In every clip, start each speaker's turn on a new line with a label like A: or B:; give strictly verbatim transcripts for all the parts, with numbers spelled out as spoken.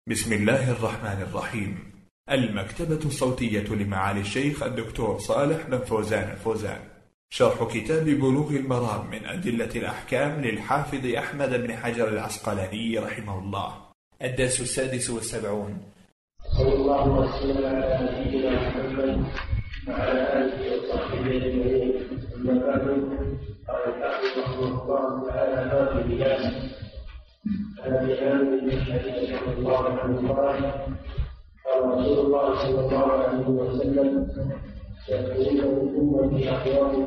A: بسم الله الرحمن الرحيم. المكتبة الصوتية لمعالي الشيخ الدكتور صالح بن فوزان الفوزان، شرح كتاب بلوغ المرام من أدلة الأحكام للحافظ أحمد بن حجر العسقلاني رحمه الله، الدرس السادس والسبعون.
B: صلى الله وسلم على نبينا محمد وعلى آله وصحبه أجمعين. أما بعد، قال الحافظ رحمه الله تعالى باب اللباس. عن ابي عامر بن حديث رضي الله عنه قال قال رسول الله صلى الله عليه وسلم: سيكون من امتي اقوام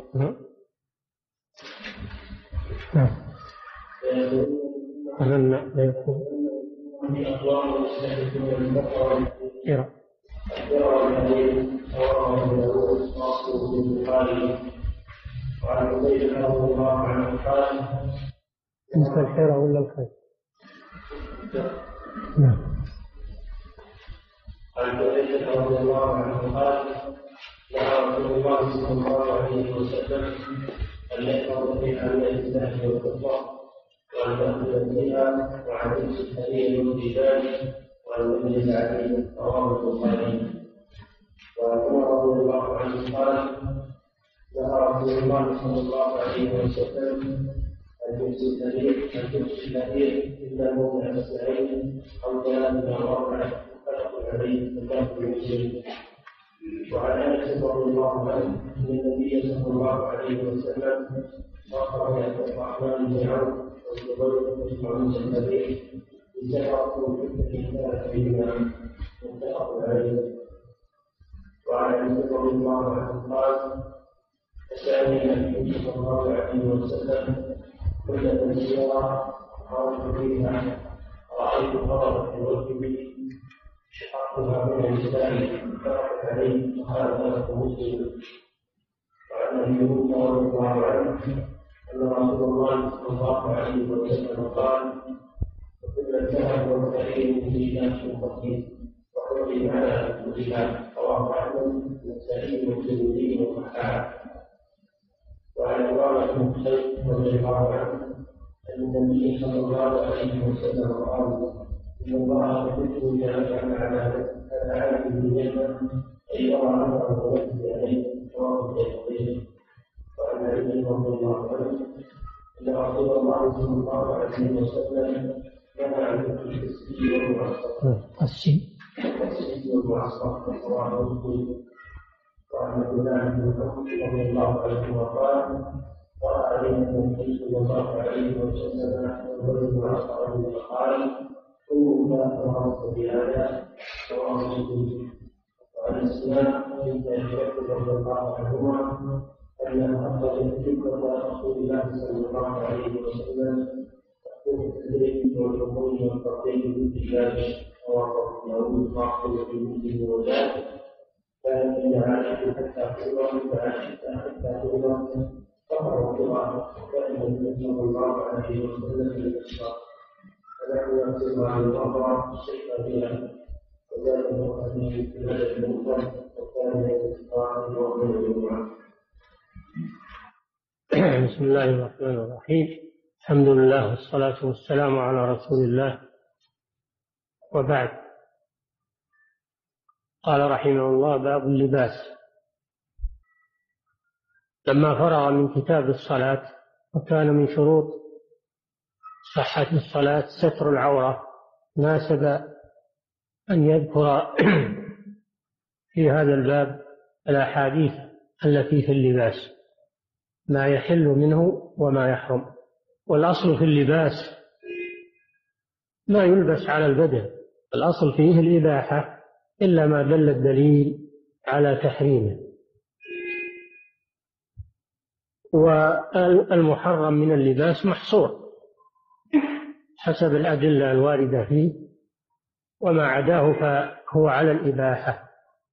B: اقوام يستحدثون البقر الذرة الحديث رواه ابو داود واصله في البخاري. وعن ابي رضي الله عنه قال:
C: انت الحيرة ولا الخير؟ نعم.
B: عن حذيفة رضي الله عنه قال: نهى رسول الله صلى الله عليه وسلم أن يحفظ في حمل الذهب والفضة وأن يأخذ فيها وعن لبس الحرير والجبال وأن يجلس عليه، رواه البخاري. وعن عمر رضي الله عنه قال: نهى رسول الله صلى الله عليه وسلم أن لبس الحرير أن لبس الحرير إلا موضع السعيد أو ثلاث أو أربعة، متفق عليه متفق مسلم. وعن أنس رضي الله عنه أن النبي صلى الله عليه وسلم أخرج عبد الرحمن بن عوف والزبير بن عوف الحرير بسحرة في فتنة بهما، متفق عليه. وعن أنس رضي الله عنه قال: فسألني النبي صلى الله عليه وسلم كل تنسيرا خرجت فيها رأيت غضبا في وجهي شققتها من الإسلام فرحت عليه وقال له مسلم. وعن أبي موسى رضي الله عنه أن رسول الله صلى الله عليه وسلم قال: وكل الذهب والحرير في ناس بسيط وحرم على الإسلام، رواه أحمد والنسائي والترمذي والصحاح. وعن عمارة بن حسين رضي الله عنه أن النبي صلى الله عليه وسلم قال: إن الله يحب إذا كان على عبده الجنة أن يرى عمله ويجزي عليه، رواه الترمذي. وعن علي رضي الله عنه أن رسول الله صلى الله عليه وسلم نهى عن التسبيح والمعصرة التسبيح والمعصرة، رواه مسلم. وعن عبد الله بن مسعود رضي الله عنه قال: قال علينا النبي صلى الله عليه وسلم والرجل عصر فقال: قوموا لا تمارس بهذا، رواه مسلم. وعن اسماء بنت ابي بكر رضي الله عنهما انها اخرجت ذكر رسول الله صلى الله عليه وسلم تقول التدريب والحمول والتقديم بالدجاج، رواه ابو داود واحمد بن مسلم وجابر. كانت من عائشه حتى تؤمر فعائشه حتى تؤمر فقر القرآن وكان النبي صلى الله عليه وسلم في الإسراء فنحن نقسم عن الأمر الشيخ بها وذلك الحديث في هذا المنكر وكان الإسراء يوم الجمعة.
C: بسم الله الرحمن الرحيم. الحمد لله والصلاة والسلام على رسول الله، وبعد. قال رحمه الله: باب اللباس. لما فرغ من كتاب الصلاة وكان من شروط صحة الصلاة ستر العورة، ناسب أن يذكر في هذا الباب الأحاديث التي في اللباس، ما يحل منه وما يحرم. والأصل في اللباس ما يلبس على البدن، الأصل فيه الإباحة إلا ما دل الدليل على تحريمه. والمحرم من اللباس محصور حسب الأدلة الواردة فيه، وما عداه فهو على الإباحة.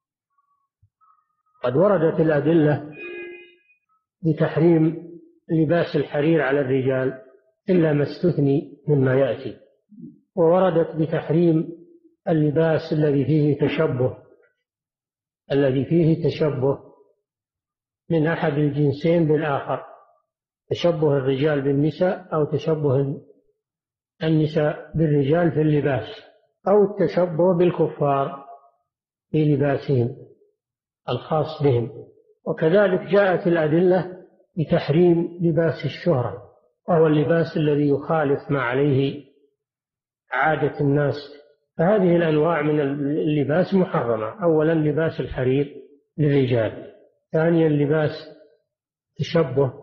C: قد وردت الأدلة بتحريم لباس الحرير على الرجال إلا ما استثني مما يأتي، ووردت بتحريم اللباس الذي فيه تشبه الذي فيه تشبه من أحد الجنسين بالآخر، تشبه الرجال بالنساء أو تشبه النساء بالرجال في اللباس، أو التشبه بالكفار في لباسهم الخاص بهم. وكذلك جاءت الأدلة بتحريم لباس الشهرة، وهو اللباس الذي يخالف ما عليه عادة الناس. فهذه الأنواع من اللباس محرمة. أولا لباس الحرير للرجال، ثانيا لباس تشبه،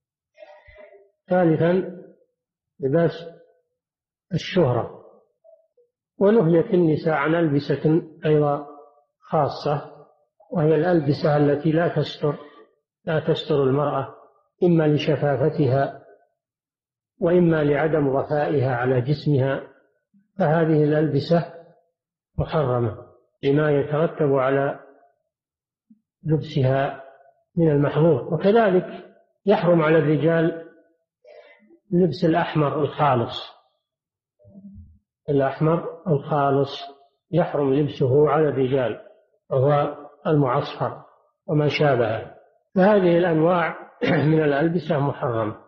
C: ثالثا لباس الشهرة. ونهيت النساء عن ألبسة أيضا خاصة، وهي الألبسة التي لا تستر لا تستر المرأة، إما لشفافتها وإما لعدم وفائها على جسمها، فهذه الألبسة محرمة لما يترتب على لبسها من المحظور. وكذلك يحرم على الرجال لبس الأحمر الخالص، الأحمر الخالص يحرم لبسه على الرجال، وهو المعصفر وما شابهه. فهذه الأنواع من الألبسة محرمة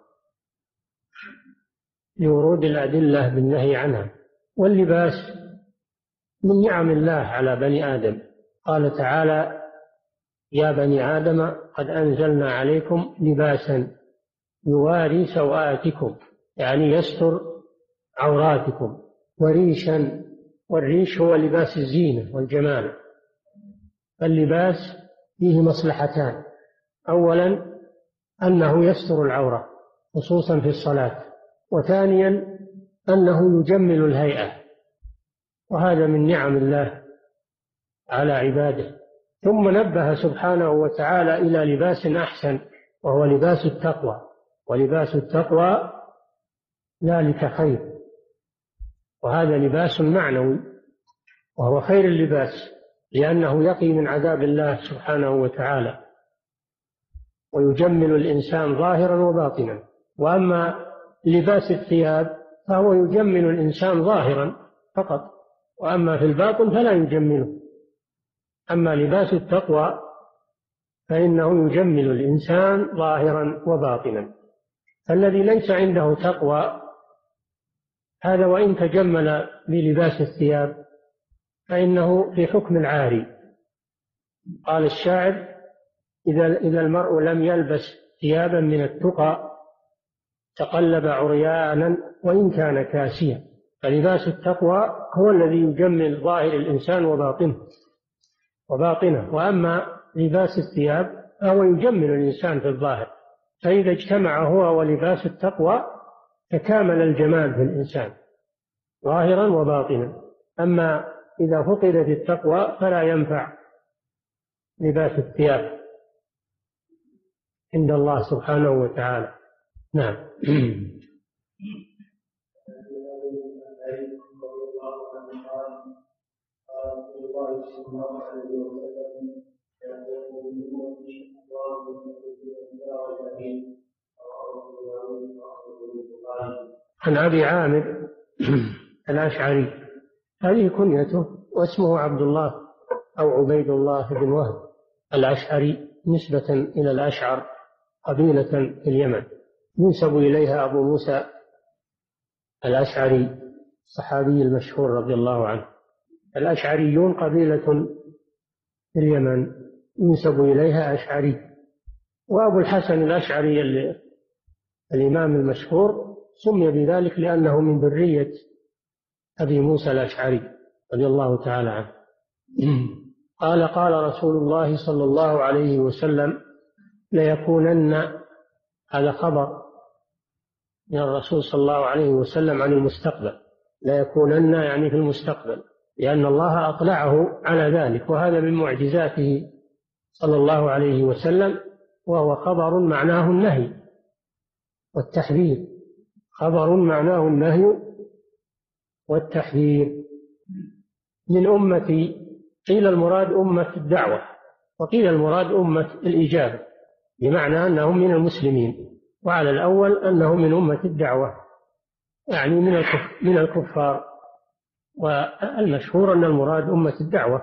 C: لورود الأدلة بالنهي عنها. واللباس من نعم الله على بني آدم. قال تعالى: يا بني آدم قد أنزلنا عليكم لباسا يواري سوآتكم، يعني يستر عوراتكم، وريشا، والريش هو لباس الزينة والجمال. اللباس فيه مصلحتان: أولا أنه يستر العورة خصوصا في الصلاة، وثانيا أنه يجمل الهيئة، وهذا من نعم الله على عباده. ثم نبه سبحانه وتعالى إلى لباس أحسن، وهو لباس التقوى، ولباس التقوى ذلك خير، وهذا لباس معنوي وهو خير اللباس، لأنه يقي من عذاب الله سبحانه وتعالى ويجمل الإنسان ظاهرا وباطنا. وأما لباس الثياب فهو يجمل الإنسان ظاهرا فقط، وأما في الباطن فلا يجمله. أما لباس التقوى فإنه يجمل الإنسان ظاهرا وباطنا. الذي ليس عنده تقوى هذا وإن تجمل بلباس الثياب فإنه في حكم العاري. قال الشاعر: إذا إذا المرء لم يلبس ثيابا من التقى تقلب عريانا وإن كان كاسيا. فلباس التقوى هو الذي يجمل ظاهر الإنسان وباطنه وباطنه وأما لباس الثياب فهو يجمل الإنسان في الظاهر. فإذا اجتمع هو ولباس التقوى تكامل الجمال في الإنسان ظاهرا وباطنا. أما إذا فقدت التقوى فلا ينفع لباس الثياب عند الله سبحانه وتعالى. نعم. عن أبي عامر الأشعري، هذه كنيته، واسمه عبد الله أو عبيد الله بن وهب الأشعري، نسبة إلى الأشعر قبيلة في اليمن ينسب إليها أبو موسى الأشعري الصحابي المشهور رضي الله عنه. الأشعريون قبيلة في اليمن ينسب إليها أشعري. وأبو الحسن الأشعري الإمام المشهور سمي بذلك لأنه من ذرية أبي موسى الأشعري رضي الله تعالى عنه. قال: قال رسول الله صلى الله عليه وسلم: ليكونن، هذا خبر من الرسول صلى الله عليه وسلم عن المستقبل، ليكونن يعني في المستقبل، لأن الله أطلعه على ذلك، وهذا من معجزاته صلى الله عليه وسلم، وهو خبر معناه النهي والتحذير، خبر معناه النهي والتحذير من أمتي. قيل المراد أمة الدعوة، وقيل المراد أمة الإجابة، بمعنى أنهم من المسلمين، وعلى الأول أنهم من أمة الدعوة يعني من من الكفار، والمشهور أن المراد أمة الدعوة.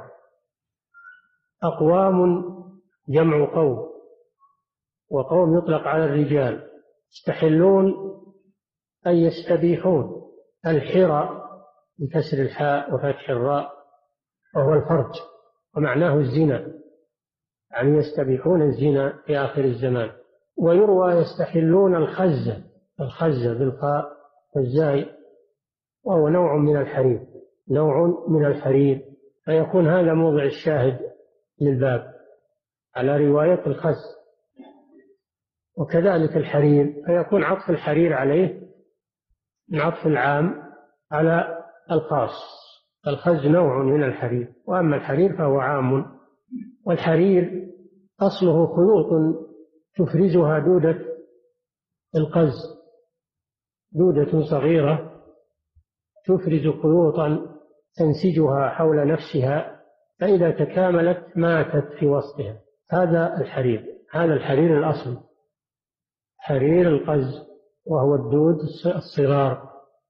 C: أقوام جمع قوم، وقوم يطلق على الرجال، يستحلون أي يستبيحون الحرى بكسر الحاء وفتح الراء، وهو الفرج، ومعناه الزنا، يعني يستبيحون الزنا في آخر الزمان. ويروى يستحلون الخزة، الخزة بالخاء والزاي، وهو نوع من الحرير، نوع من الحرير، فيكون هذا موضع الشاهد للباب على رواية الخز. وكذلك الحرير، فيكون عطف الحرير عليه من عطف العام على الخاص. الخز نوع من الحرير، وأما الحرير فهو عام. والحرير أصله خيوط تفرزها دودة القز، دودة صغيرة تفرز خيوطا تنسجها حول نفسها، فإذا تكاملت ماتت في وسطها. هذا الحرير، هذا الحرير الأصلي، حرير القز، وهو الدود الصغار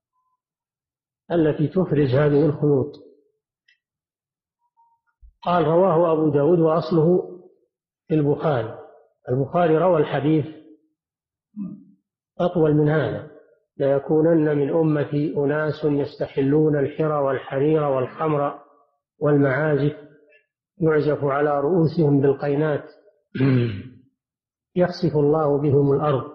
C: التي تفرز هذه الخيوط. قال رواه أبو داود وأصله في البخاري. البخاري روى الحديث أطول من هذا: ليكونن من أمتي أناس يستحلون الحر والحرير والخمر والمعازف يعزف على رؤوسهم بالقينات يخسف الله بهم الأرض،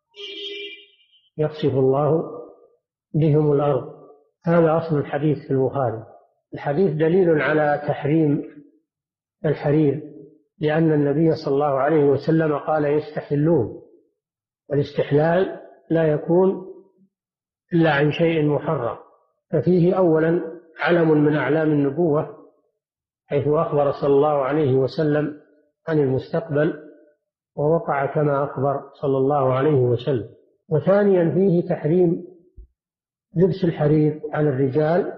C: يخسف الله بهم الأرض. هذا أصل الحديث في البخاري. الحديث دليل على تحريم الحرير، لأن النبي صلى الله عليه وسلم قال يستحلون، والاستحلال لا يكون إلا عن شيء محرم، ففيه أولا علم من أعلام النبوة، حيث أخبر صلى الله عليه وسلم عن المستقبل ووقع كما أخبر صلى الله عليه وسلم. وثانيا فيه تحريم لبس الحرير على الرجال،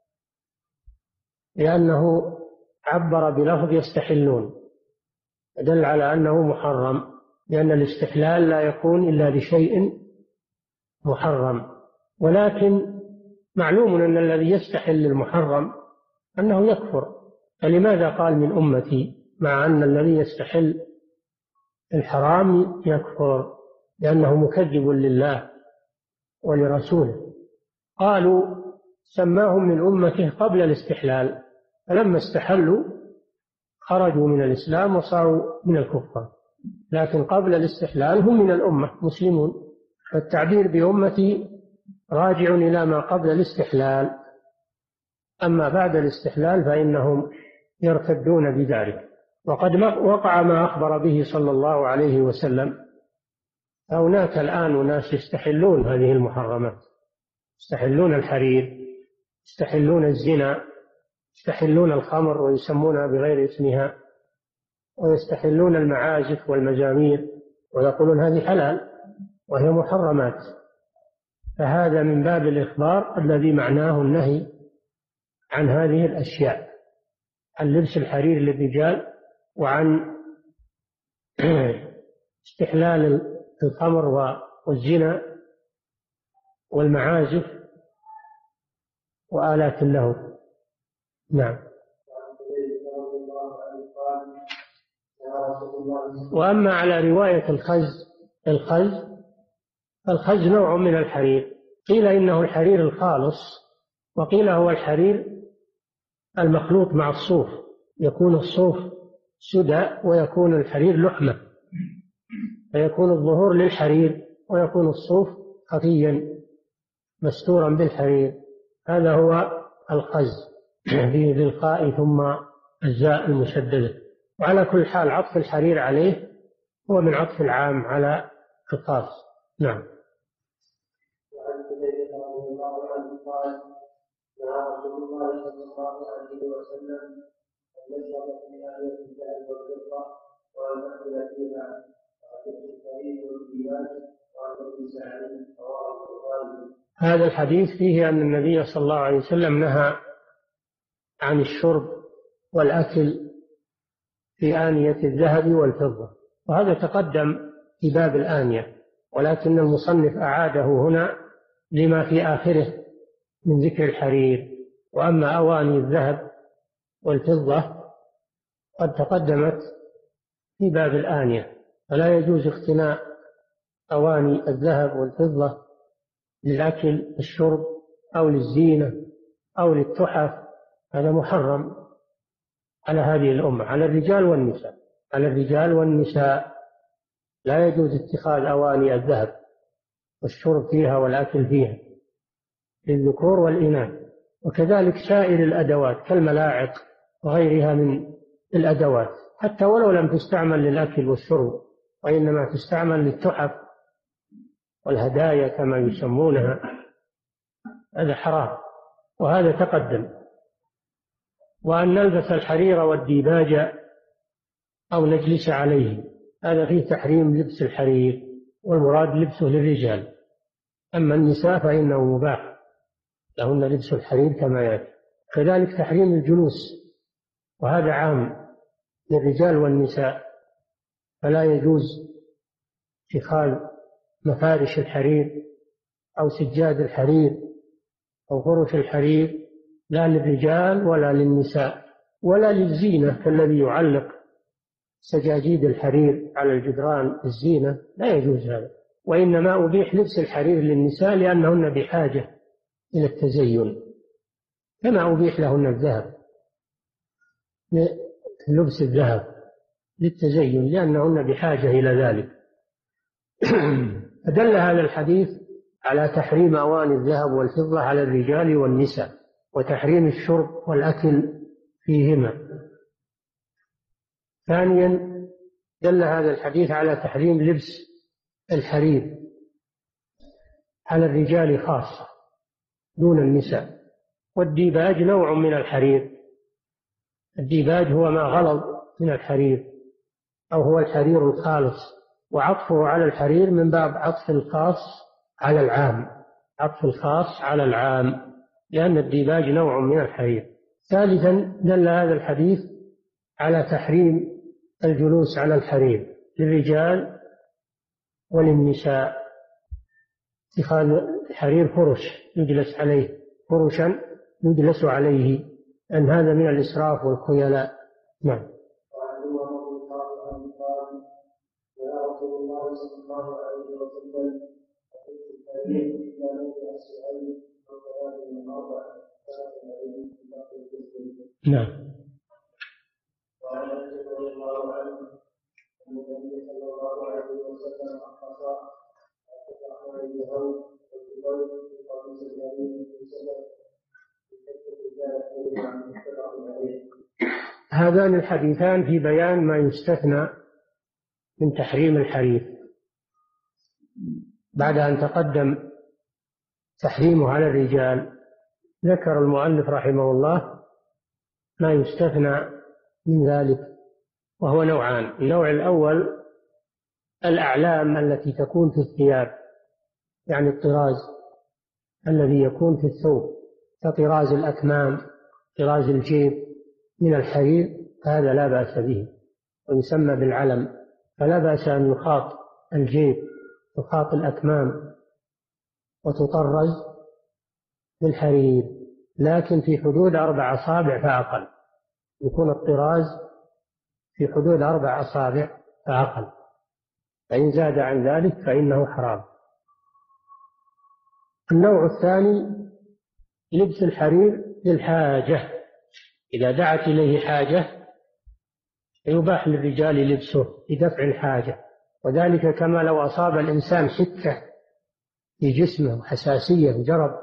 C: لأنه عبر بلفظ يستحلون، دل على أنه محرم، لأن الاستحلال لا يكون إلا لشيء محرم. ولكن معلوم أن الذي يستحل المحرم أنه يكفر، فلماذا قال من أمتي مع أن الذي يستحل الحرام يكفر؟ لأنه مكذب لله ولرسوله. قالوا سماهم من أمته قبل الاستحلال، فلما استحلوا خرجوا من الإسلام وصاروا من الكفار، لكن قبل الاستحلال هم من الأمة مسلمون. فالتعبير بأمتي راجع إلى ما قبل الاستحلال، أما بعد الاستحلال فإنهم يرتدون بذلك. وقد وقع ما أخبر به صلى الله عليه وسلم، هناك الآن ناس يستحلون هذه المحرمات، يستحلون الحرير، يستحلون الزنا، يستحلون الخمر ويسمونها بغير اسمها، ويستحلون المعازف والمزامير ويقولون هذه حلال وهي محرمات. فهذا من باب الإخبار الذي معناه النهي عن هذه الأشياء، عن لبس الحرير للرجال، وعن استحلال الخمر والزنا والمعازف وآلات اللهو. نعم. وأما على رواية الخز، الخز الخز نوع من الحرير، قيل إنه الحرير الخالص، وقيل هو الحرير المخلوط مع الصوف، يكون الصوف سدى ويكون الحرير لحمة، فيكون الظهور للحرير ويكون الصوف خفيا مستورا بالحرير. هذا هو الخز بالخاء ثم الزاء المشددة. وعلى كل حال عطف الحرير عليه هو من عطف العام على الخاص. نعم.
B: وعن حذيفة رضي الله عنه قال: نهى رسول الله صلى الله عليه وسلم أن يشرب في آلية الذهب والفضة وأن يأكل فيها وأن الحرير والثياب وأن يلبس عليه، رواه البخاري.
C: هذا الحديث فيه أن النبي صلى الله عليه وسلم نهى عن الشرب والأكل في آنية الذهب والفضة، وهذا تقدم في باب الآنية، ولكن المصنف أعاده هنا لما في آخره من ذكر الحرير. وأما أواني الذهب والفضة قد تقدمت في باب الآنية، فلا يجوز اقتناء أواني الذهب والفضة للأكل الشرب أو للزينة أو للتحف هذا محرم على هذه الأمة، على الرجال والنساء، على الرجال والنساء لا يجوز اتخاذ أواني الذهب والشرب فيها والأكل فيها للذكور والإناث، وكذلك سائر الأدوات كالملاعق وغيرها من الأدوات، حتى ولو لم تستعمل للأكل والشرب وإنما تستعمل للتحف والهدايا كما يسمونها، هذا حرام، وهذا تقدم. وأن نلبس الحرير والديباج أو نجلس عليه، هذا فيه تحريم لبس الحرير، والمراد لبسه للرجال، أما النساء فإنه مباح لهن لبس الحرير كما يأتي. كذلك تحريم الجلوس، وهذا عام للرجال والنساء، فلا يجوز اتخاذ مفارش الحرير أو سجاد الحرير أو فرش الحرير لا للرجال ولا للنساء ولا للزينة كالذي يعلق سجاجيد الحرير على الجدران الزينة، لا يجوز هذا. وإنما أبيح لبس الحرير للنساء لأنهن بحاجة إلى التزين، كما أبيح لهن الذهب، لبس الذهب للتزين لأنهن بحاجة إلى ذلك. فدل هذا الحديث على تحريم أواني الذهب والفضة على الرجال والنساء، وتحريم الشرب والأكل فيهما. ثانيا دل هذا الحديث على تحريم لبس الحرير على الرجال خاصة دون النساء. والديباج نوع من الحرير، الديباج هو ما غلظ من الحرير أو هو الحرير الخالص، وعطفه على الحرير من باب عطف الخاص على العام، عطف الخاص على العام، لأن الديباج نوع من الحرير. ثالثا دل هذا الحديث على تحريم الجلوس على الحرير للرجال وللنساء، اتخاذ الحرير فرش يجلس عليه، فرشا يجلس عليه، أن هذا من الإسراف والخيلاء. نعم. نعم.
B: وعن انس رضي الله عنه ان النبي صلى الله عليه وسلم رخص فتح اليهود والجبال في قميص النبي في سبب
C: هذان الحديثان في بيان ما يستثنى من تحريم الحرير، بعد أن تقدم تحريمه على الرجال ذكر المؤلف رحمه الله ما يستثنى من ذلك، وهو نوعان. النوع الأول الأعلام التي تكون في الثياب، يعني الطراز الذي يكون في الثوب كطراز الأكمام، طراز الجيب من الحرير، هذا لا بأس به ويسمى بالعلم، فلا بأس أن يخاط الجيب يخاط الأكمام وتطرز بالحرير، لكن في حدود أربع أصابع فأقل، يكون الطراز في حدود أربع أصابع فأقل، فإن زاد عن ذلك فإنه حرام. النوع الثاني لبس الحرير للحاجة، إذا دعت إليه حاجة يباح للرجال لبسه لدفع الحاجة، وذلك كما لو أصاب الإنسان حكة في جسمه وحساسية وجرب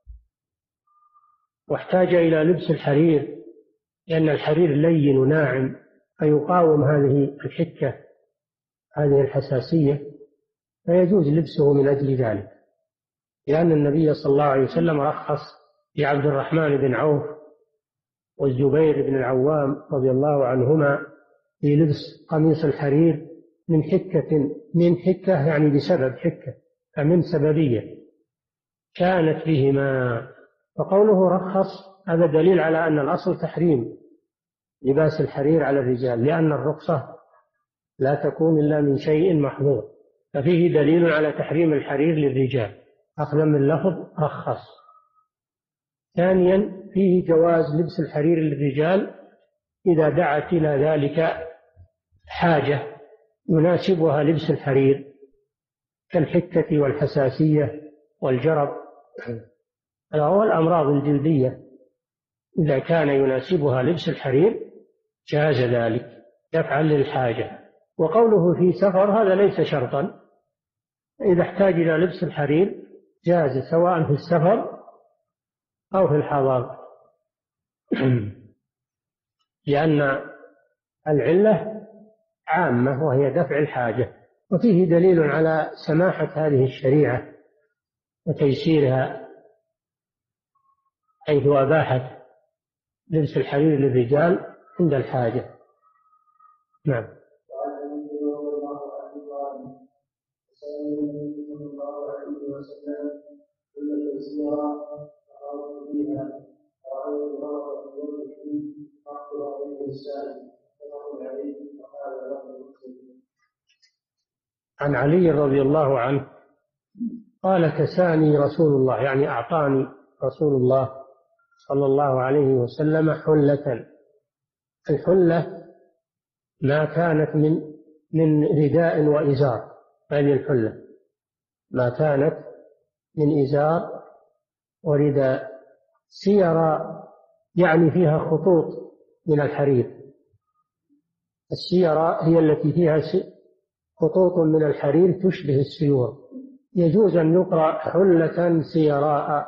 C: واحتاج إلى لبس الحرير، لأن الحرير لين وناعم فيقاوم هذه الحكة هذه الحساسية، فيجوز لبسه من أجل ذلك، لأن النبي صلى الله عليه وسلم رخص لعبد الرحمن بن عوف والزبير بن العوام رضي الله عنهما في لبس قميص الحرير من حكة من حكة يعني بسبب حكة، فمن سببية كانت بهما. فقوله رخص هذا دليل على أن الأصل تحريم لباس الحرير على الرجال، لأن الرخصة لا تكون إلا من شيء محظور، ففيه دليل على تحريم الحرير للرجال أخذا من لفظ رخص. ثانيا فيه جواز لبس الحرير للرجال إذا دعت إلى ذلك حاجة يناسبها لبس الحرير كالحكة والحساسية والجرب أو الأمراض الجلدية إذا كان يناسبها لبس الحرير جاز ذلك دفعا للحاجة. وقوله في سفر هذا ليس شرطا، إذا احتاج إلى لبس الحرير جاز سواء في السفر أو في الحضر، لأن العلة عامة وهي دفع الحاجة. وفيه دليل على سماحة هذه الشريعة وتيسيرها، حيث أباحت لبس الحرير للرجال عند الحاجة. نعم. عن علي رضي الله عنه قال: كساني رسول الله، يعني أعطاني رسول الله صلى الله عليه وسلم حلة. الحلة ما كانت من من رداء وإزار، هذه الحلة ما كانت من إزار ورداء، سيرة يعني فيها خطوط من الحرير. السيرة هي التي فيها خطوط من الحرير تشبه السيور. يجوز أن يقرأ حلة سيراء،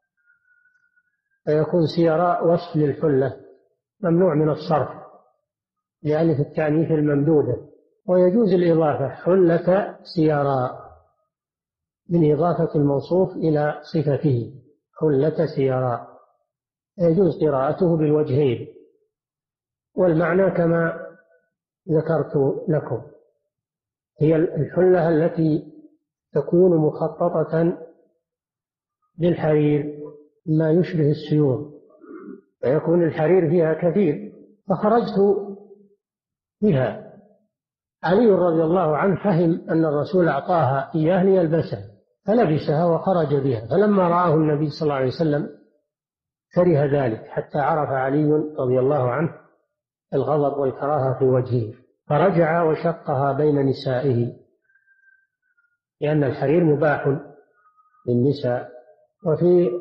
C: فيكون سيراء وصف للحلة ممنوع من الصرف لألف التأنيث الممدودة. ويجوز الإضافة حلة سيراء من إضافة الموصوف إلى صفته، حلة سيراء، يجوز قراءته بالوجهين، والمعنى كما ذكرت لكم، هي الحلة التي تكون مخططة بالحرير ما يشبه السيور، فيكون الحرير فيها كثير، فخرجت بها. علي رضي الله عنه فهم أن الرسول أعطاها إياه ليلبسها فلبسها وخرج بها، فلما رآه النبي صلى الله عليه وسلم كره ذلك، حتى عرف علي رضي الله عنه الغضب والكراهة في وجهه، فرجع وشقها بين نسائه، لأن الحرير مباح للنساء. وفي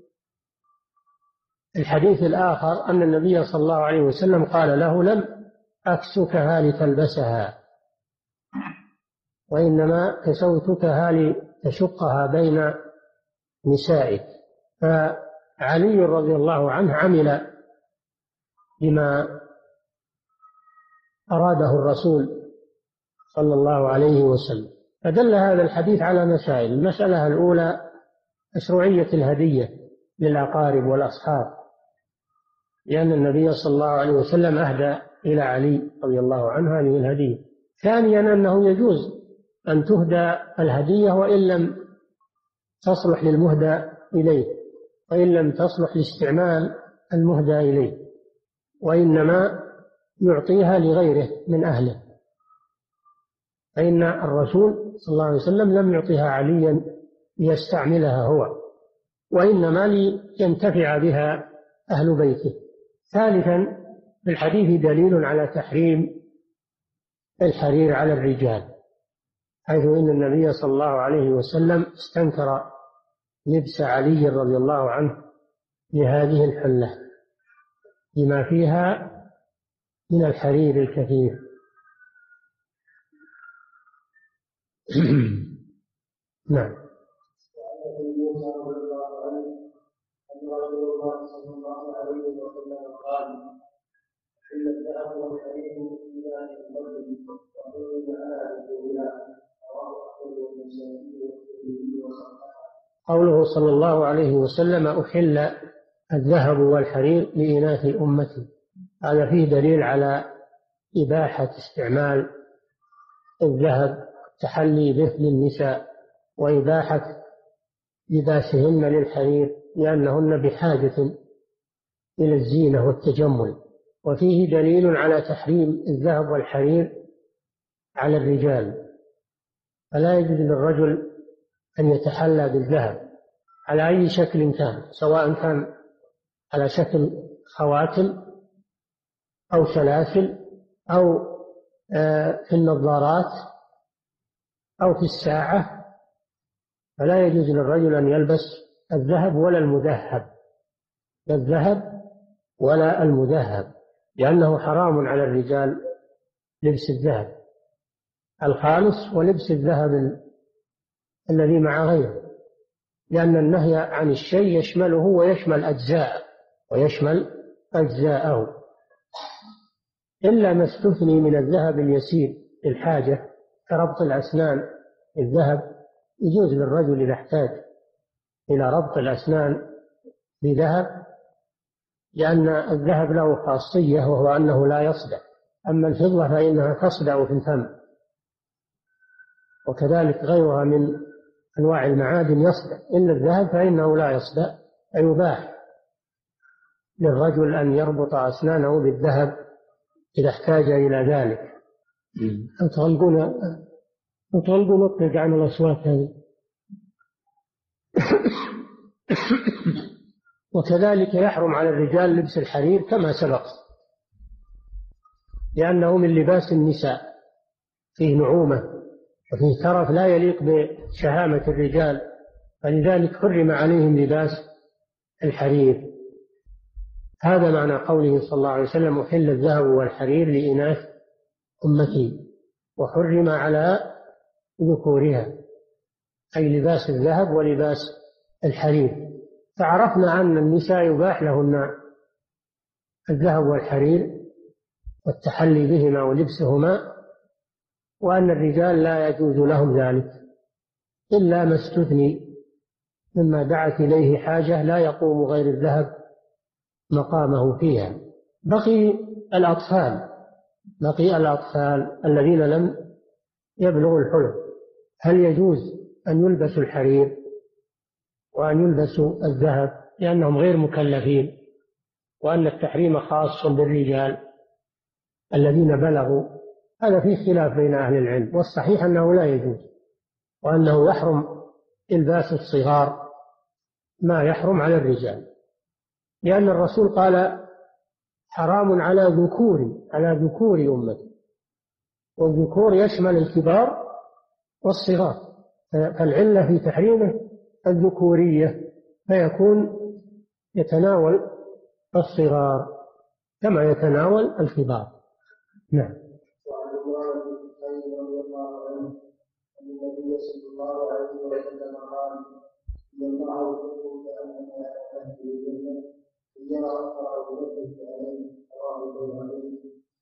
C: الحديث الآخر أن النبي صلى الله عليه وسلم قال له: لم أكسكها لتلبسها، وإنما كسوتكها لتشقها بين نسائك. فعلي رضي الله عنه عمل بما أراده الرسول صلى الله عليه وسلم. فدل هذا الحديث على مسائل. المسألة الأولى مشروعية الهدية للأقارب والأصحاب، لأن النبي صلى الله عليه وسلم أهدى إلى علي رضي الله عنه هذه الهدية. ثانيا أنه يجوز أن تهدى الهدية وإن لم تصلح للمهدى إليه، وإن لم تصلح لاستعمال المهدى إليه، وإنما يعطيها لغيره من أهله، فإن الرسول صلى الله عليه وسلم لم يعطيها عليا ليستعملها هو، وإنما لينتفع بها أهل بيته. ثالثا في الحديث دليل على تحريم الحرير على الرجال، حيث إن النبي صلى الله عليه وسلم استنكر لبس علي رضي الله عنه لهذه الحلة بما فيها من الحرير الكثير. نعم. قوله صلى الله عليه وسلم: أحل الذهب والحرير لإناث أمتي، هذا فيه دليل على إباحة استعمال الذهب التحلي به للنساء، وإباحة لباسهن للحرير، لأنهن بحاجة إلى الزينة والتجمل. وفيه دليل على تحريم الذهب والحرير على الرجال، فلا يجوز للرجل أن يتحلى بالذهب على أي شكل كان، سواء كان على شكل خواتم أو سلاسل أو في النظارات أو في الساعة، فلا يجوز للرجل أن يلبس الذهب ولا المذهب، لا الذهب ولا المذهب، لأنه حرام على الرجال لبس الذهب الخالص ولبس الذهب الذي مع غيره، لأن النهي عن الشيء يشمله ويشمل أجزاء ويشمل أجزاءه، إلا ما استثني من الذهب اليسير للحاجة كربط الأسنان. الذهب يجوز للرجل إذا احتاج إلى ربط الأسنان بذهب، لأن الذهب له خاصية وهو أنه لا يصدع، أما الفضة فإنها تصدع في الفم، وكذلك غيرها من أنواع المعادن يصدع، إلا الذهب فإنه لا يصدع. فيباح للرجل أن يربط أسنانه بالذهب إذا احتاج إلى ذلك. أتغلقون أتغلقون أطلق عن الأصوات هذه. وكذلك يحرم على الرجال لبس الحرير كما سبق، لأنه من لباس النساء، فيه نعومة وفيه ترف لا يليق بشهامة الرجال، فلذلك حرم عليهم لباس الحرير. هذا معنى قوله صلى الله عليه وسلم: أحل الذهب والحرير لإناث أمتي وحرم على ذكورها، أي لباس الذهب ولباس الحرير. فعرفنا أن النساء يباح لهن الذهب والحرير والتحلي بهما ولبسهما، وأن الرجال لا يجوز لهم ذلك إلا ما استثني مما دعت إليه حاجة لا يقوم غير الذهب مقامه فيها. بقي الأطفال بقي الأطفال الذين لم يبلغوا الحلم، هل يجوز أن يلبسوا الحرير وأن يلبسوا الذهب لأنهم غير مكلفين، وأن التحريم خاص بالرجال الذين بلغوا؟ هذا فيه خلاف بين أهل العلم، والصحيح أنه لا يجوز، وأنه يحرم إلباس الصغار ما يحرم على الرجال، لأن الرسول قال: حرام على ذكور على ذكور أمتي، والذكور يشمل الكبار والصغار، فالعلة في تحريمه الذكورية، فيكون يتناول الصغار كما يتناول الكبار. نعم.
B: وعن عمران بن الحسين رضي الله عنه أن النبي صلى الله عليه وسلم قال: إن الله يحب كأنما يأتي بالجنة إن يرى أثر بنفسه عليه رواه البخاري.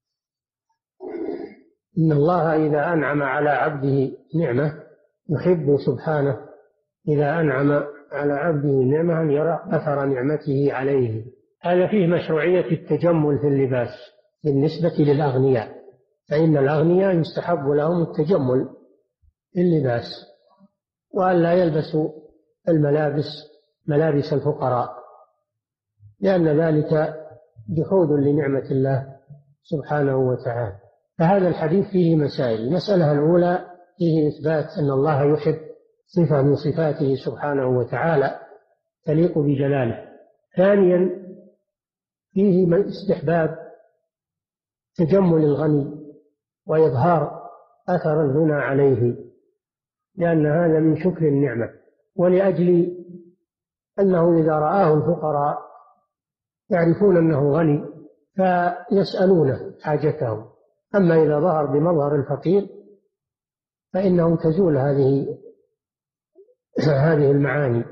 C: إن الله إذا أنعم على عبده نعمة يحب سبحانه إذا أنعم على عبده نعمة أن يرى أثر نعمته عليه. هذا فيه مشروعية التجمل في اللباس بالنسبة للأغنياء، فإن الأغنياء يستحب لهم التجمل في اللباس، وأن لا يلبسوا الملابس ملابس الفقراء، لأن ذلك جحود لنعمة الله سبحانه وتعالى. فهذا الحديث فيه مسائل. المسألة الأولى فيه إثبات أن الله يحب صفة من صفاته سبحانه وتعالى تليق بجلاله. ثانيا فيه استحباب تجمل الغني وإظهار أثر الغنى عليه، لأن هذا من شكر النعمة، ولأجل أنه إذا رآه الفقراء يعرفون أنه غني فيسألونه حاجتهم، أما إذا ظهر بمظهر الفقير فإنه تزول هذه هذه المعاني.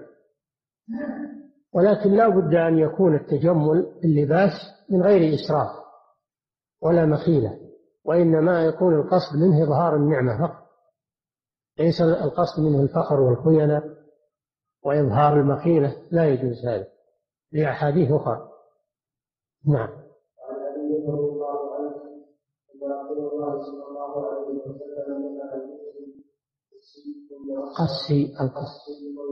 C: ولكن لا بد أن يكون التجمل في اللباس من غير إسراف ولا مخيلة، وإنما يكون القصد منه إظهار النعمة فقط، ليس القصد منه الفخر والخيانة وإظهار المخيلة، لا يجوز هذا لأحاديث أخرى. نعم.
B: عن أبي رضي الله عنه أن رسول الله صلى الله عليه وسلم نهى عن
C: قصي القص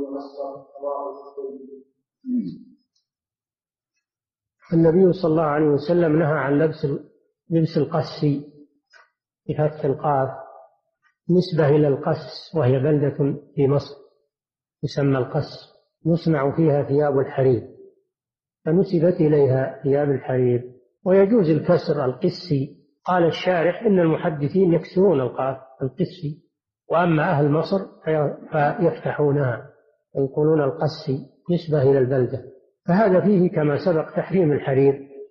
C: النبي صلى الله عليه وسلم نهى عن لبس لبس القسي بفتح القاف، نسبة إلى القس، وهي بلدة في مصر يسمى القس، يصنع فيها ثياب الحرير، فنسبت إليها ثياب الحرير. ويجوز الكسر القسي. قال الشارح إن المحدثين يكسرون القاف القسي، وأما أهل مصر فيفتحونها ويقولون القسي نسبة إلى البلدة. فهذا فيه كما سبق تحريم الحرير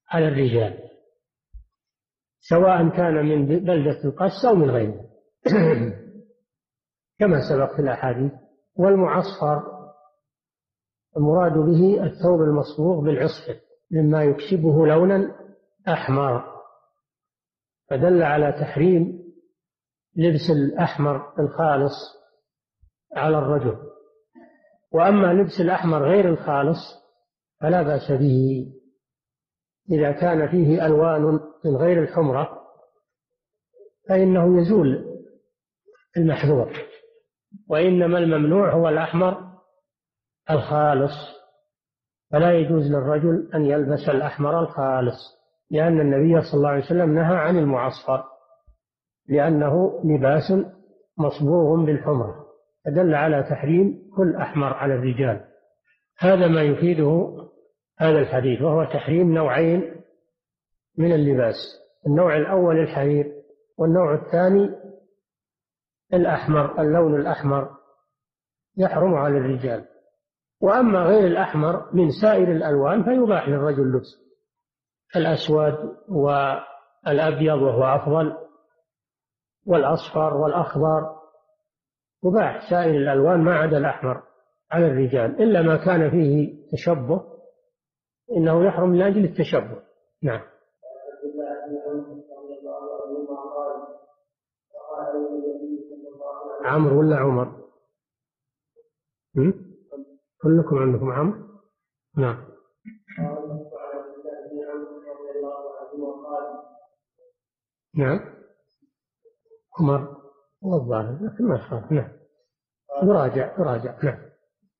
C: على الرجال، سواء كان من بلدة القس أو من غيرها كما سبق في الأحاديث. والمعصفر المراد به الثوب المصبوغ بالعصفر مما يكسبه لونا أحمر، فدل على تحريم لبس الأحمر الخالص على الرجل. وأما لبس الأحمر غير الخالص فلا بأس به إذا كان فيه ألوان من غير الحمرة، فإنه يزول المحظور، وإنما الممنوع هو الأحمر الخالص، فلا يجوز للرجل أن يلبس الأحمر الخالص، لأن النبي صلى الله عليه وسلم نهى عن المعصفر لأنه لباس مصبوغ بالحمرة، فدل على تحريم كل أحمر على الرجال. هذا ما يفيده هذا الحديث، وهو تحريم نوعين من اللباس: النوع الأول الحرير، والنوع الثاني الأحمر، اللون الأحمر يحرم على الرجال. وأما غير الأحمر من سائر الألوان فيباح للرجل لبسه، الأسود والأبيض وهو أفضل، والأصفر والأخضر، يباح سائر الألوان ما عدا الأحمر على الرجال، إلا ما كان فيه تشبه إنه يحرم لأجل التشبه. نعم. عمرو ولا عمر؟ كلكم عندكم عمرو؟ نعم. نعم عمر والظاهر لكن ما صار. نعم يراجع يراجع. نعم.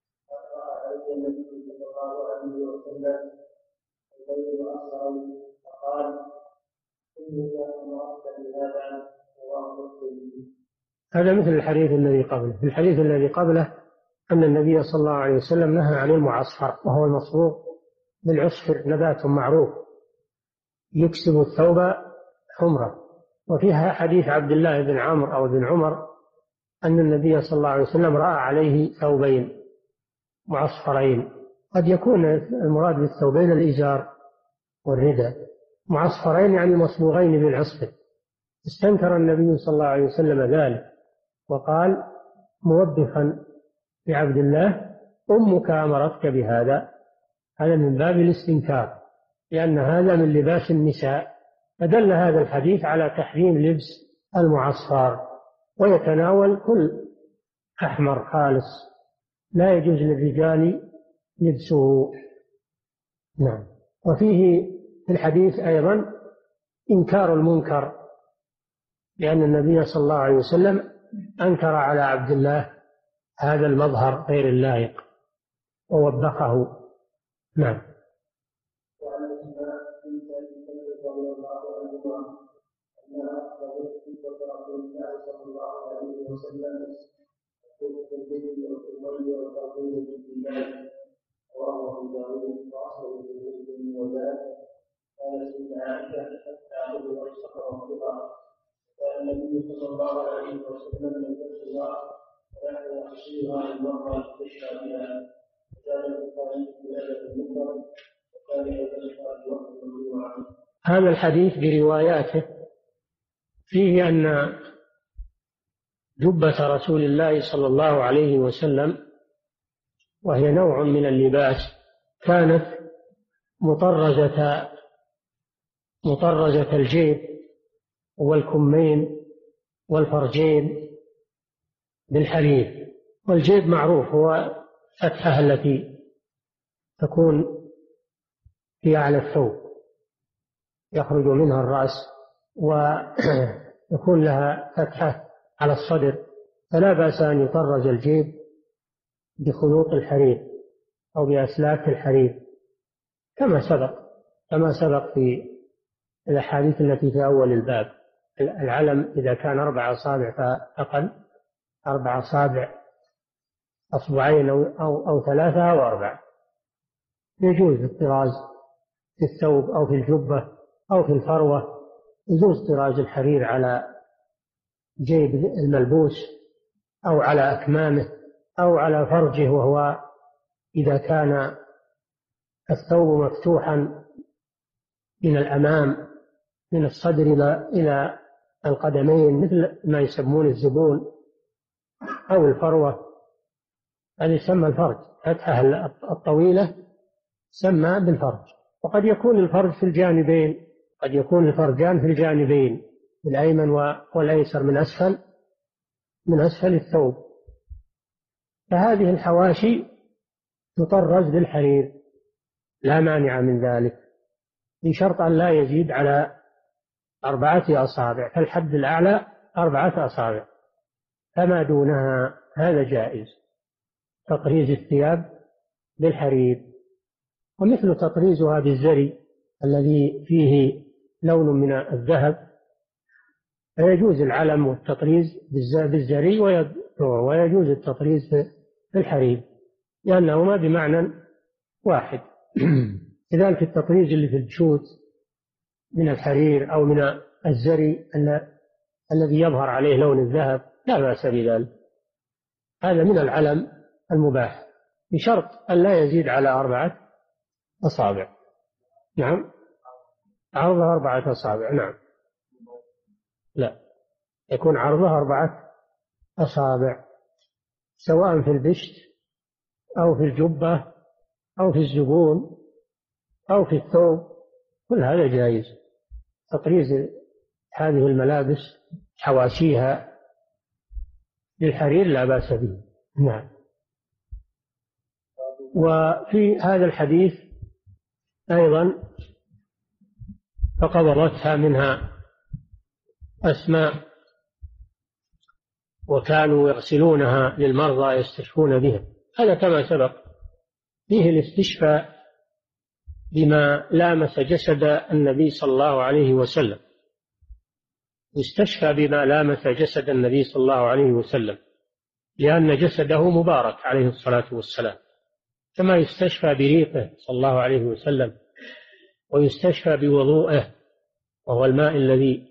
C: هذا مثل الحديث الذي قبله. في الحديث الذي قبله أن النبي صلى الله عليه وسلم نهى عن المعصفر، وهو المصبوغ بالعصفر، نبات معروف يكسب الثوب حمرة. وفيها حديث عبد الله بن عمرو أو بن عمر أن النبي صلى الله عليه وسلم رأى عليه ثوبين معصفرين. قد يكون المراد بالثوبين الإزار والرداء، معصفرين يعني مصبوغين بالعصفر. استنكر النبي صلى الله عليه وسلم ذلك وقال موبخا لعبد الله: أمك أمرتك بهذا. هذا من باب الاستنكار، لأن هذا من لباس النساء. فدل هذا الحديث على تحريم لبس المعصفر، ويتناول كل أحمر خالص لا يجوز للرجال لبسه. نعم. وفيه في الحديث أيضا إنكار المنكر، لأن النبي صلى الله عليه وسلم أنكر على عبد الله هذا المظهر غير اللائق ووبخه. نعم.
B: النبي صلى الله عليه وسلم يقول الله ونحن نحصيها المرأة تشرى بها، وكان البخاري بلاد المنكر، وكان يتشرى الوقت الممنوع.
C: هذا الحديث برواياته فيه أن جبة رسول الله صلى الله عليه وسلم، وهي نوع من اللباس، كانت مطرزة مطرزة الجيب والكمين والفرجين بالحرير. والجيب معروف هو فتحة التي تكون في أعلى الثوب يخرج منها الرأس، ويكون لها فتحة على الصدر، فلا بأس أن يطرز الجيب بخيوط الحرير أو بأسلاك الحرير كما سبق كما سبق في الأحاديث التي في أول الباب. العلم إذا كان أربع أصابع فأقل، أربع أصابع أصبعين أو, أو, أو ثلاثة أو أربعة، يجوز الطراز في الثوب أو في الجبة أو في الفروة، يجوز طراز الحرير على جيب الملبوس أو على أكمامه أو على فرجه، وهو إذا كان الثوب مفتوحا من الأمام من الصدر إلى إلى القدمين، مثل ما يسمون الزبون أو الفروة، هذا يسمى الفرج. فتحة الطويلة سمى بالفرج. وقد يكون الفرج في الجانبين، قد يكون الفرجان في الجانبين الأيمن والأيسر من أسفل من أسفل الثوب. فهذه الحواشي تطرز بالحرير لا مانع من ذلك، بشرط أن لا يزيد على أربعة أصابع، فالحد الأعلى أربعة أصابع، فما دونها هذا جائز تطريز الثياب بالحرير. ومثل تطريزها بالزري الذي فيه لون من الذهب، فيجوز العلم والتطريز بالزري، ويجوز التطريز بالحرير، لأنهما بمعنى واحد. كذلك التطريز اللي في الجشوت من الحرير أو من الزري الذي يظهر عليه لون الذهب لا بأس بذلك، هذا من العلم المباح، بشرط أن لا يزيد على أربعة أصابع. نعم، عرضها أربعة أصابع. نعم، لا، يكون عرضها أربعة أصابع، سواء في البشت أو في الجبة أو في الزبون أو في الثوب، كل هذا جائز. تطريز هذه الملابس حواشيها للحرير لا بأس به. نعم. وفي هذا الحديث أيضا فقبضتها منها أسماء، وكانوا يغسلونها للمرضى يستشفون بها، هذا كما سبق. فيه الاستشفاء بما لامس جسد النبي صلى الله عليه وسلم، يستشفى بما لامس جسد النبي صلى الله عليه وسلم، لأن جسده مبارك عليه الصلاة والسلام، كما يستشفى بريقه صلى الله عليه وسلم، ويستشفى بوضوءه، وهو الماء الذي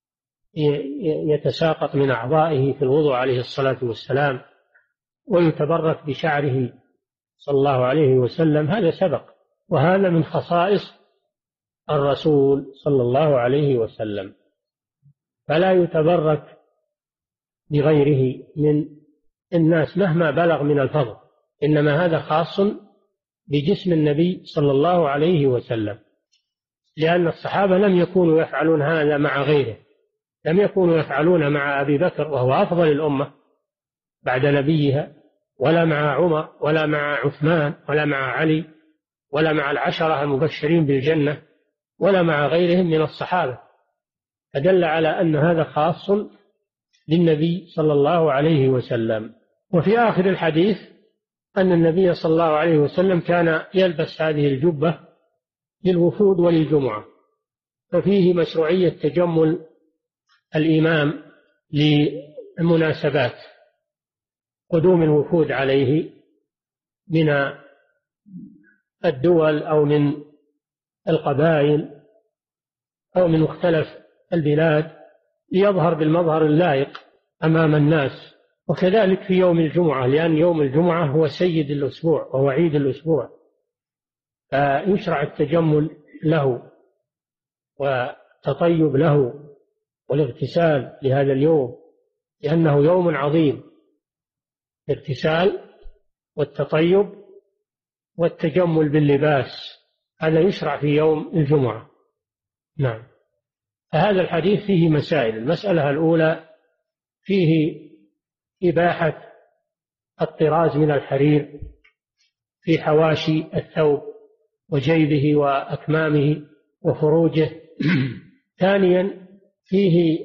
C: يتساقط من أعضائه في الوضوء عليه الصلاة والسلام، ويتبرك بشعره صلى الله عليه وسلم، هذا سبق. وهذا من خصائص الرسول صلى الله عليه وسلم، فلا يتبرك بغيره من الناس مهما بلغ من الفضل، إنما هذا خاص بجسم النبي صلى الله عليه وسلم، لأن الصحابة لم يكونوا يفعلون هذا مع غيره، لم يكونوا يفعلون مع أبي بكر وهو أفضل الأمة بعد نبيها، ولا مع عمر، ولا مع عثمان، ولا مع علي، ولا مع العشرة المبشرين بالجنة، ولا مع غيرهم من الصحابة، فدل على أن هذا خاص للنبي صلى الله عليه وسلم. وفي آخر الحديث أن النبي صلى الله عليه وسلم كان يلبس هذه الجبة للوفود وللجمعة، ففيه مشروعية تجمل الإمام للمناسبات، قدوم الوفود عليه من الدول أو من القبائل أو من مختلف البلاد، ليظهر بالمظهر اللائق أمام الناس. وكذلك في يوم الجمعة، لأن يوم الجمعة هو سيد الأسبوع وهو عيد الأسبوع، فيشرع التجمل له والتطيب له والاغتسال لهذا اليوم، لأنه يوم عظيم، الاغتسال والتطيب والتجمل باللباس، هذا يشرع في يوم الجمعة. نعم. فهذا الحديث فيه مسائل. المسألة الأولى فيه إباحة الطراز من الحرير في حواشي الثوب وجيبه وأكمامه وفروجه. ثانيا فيه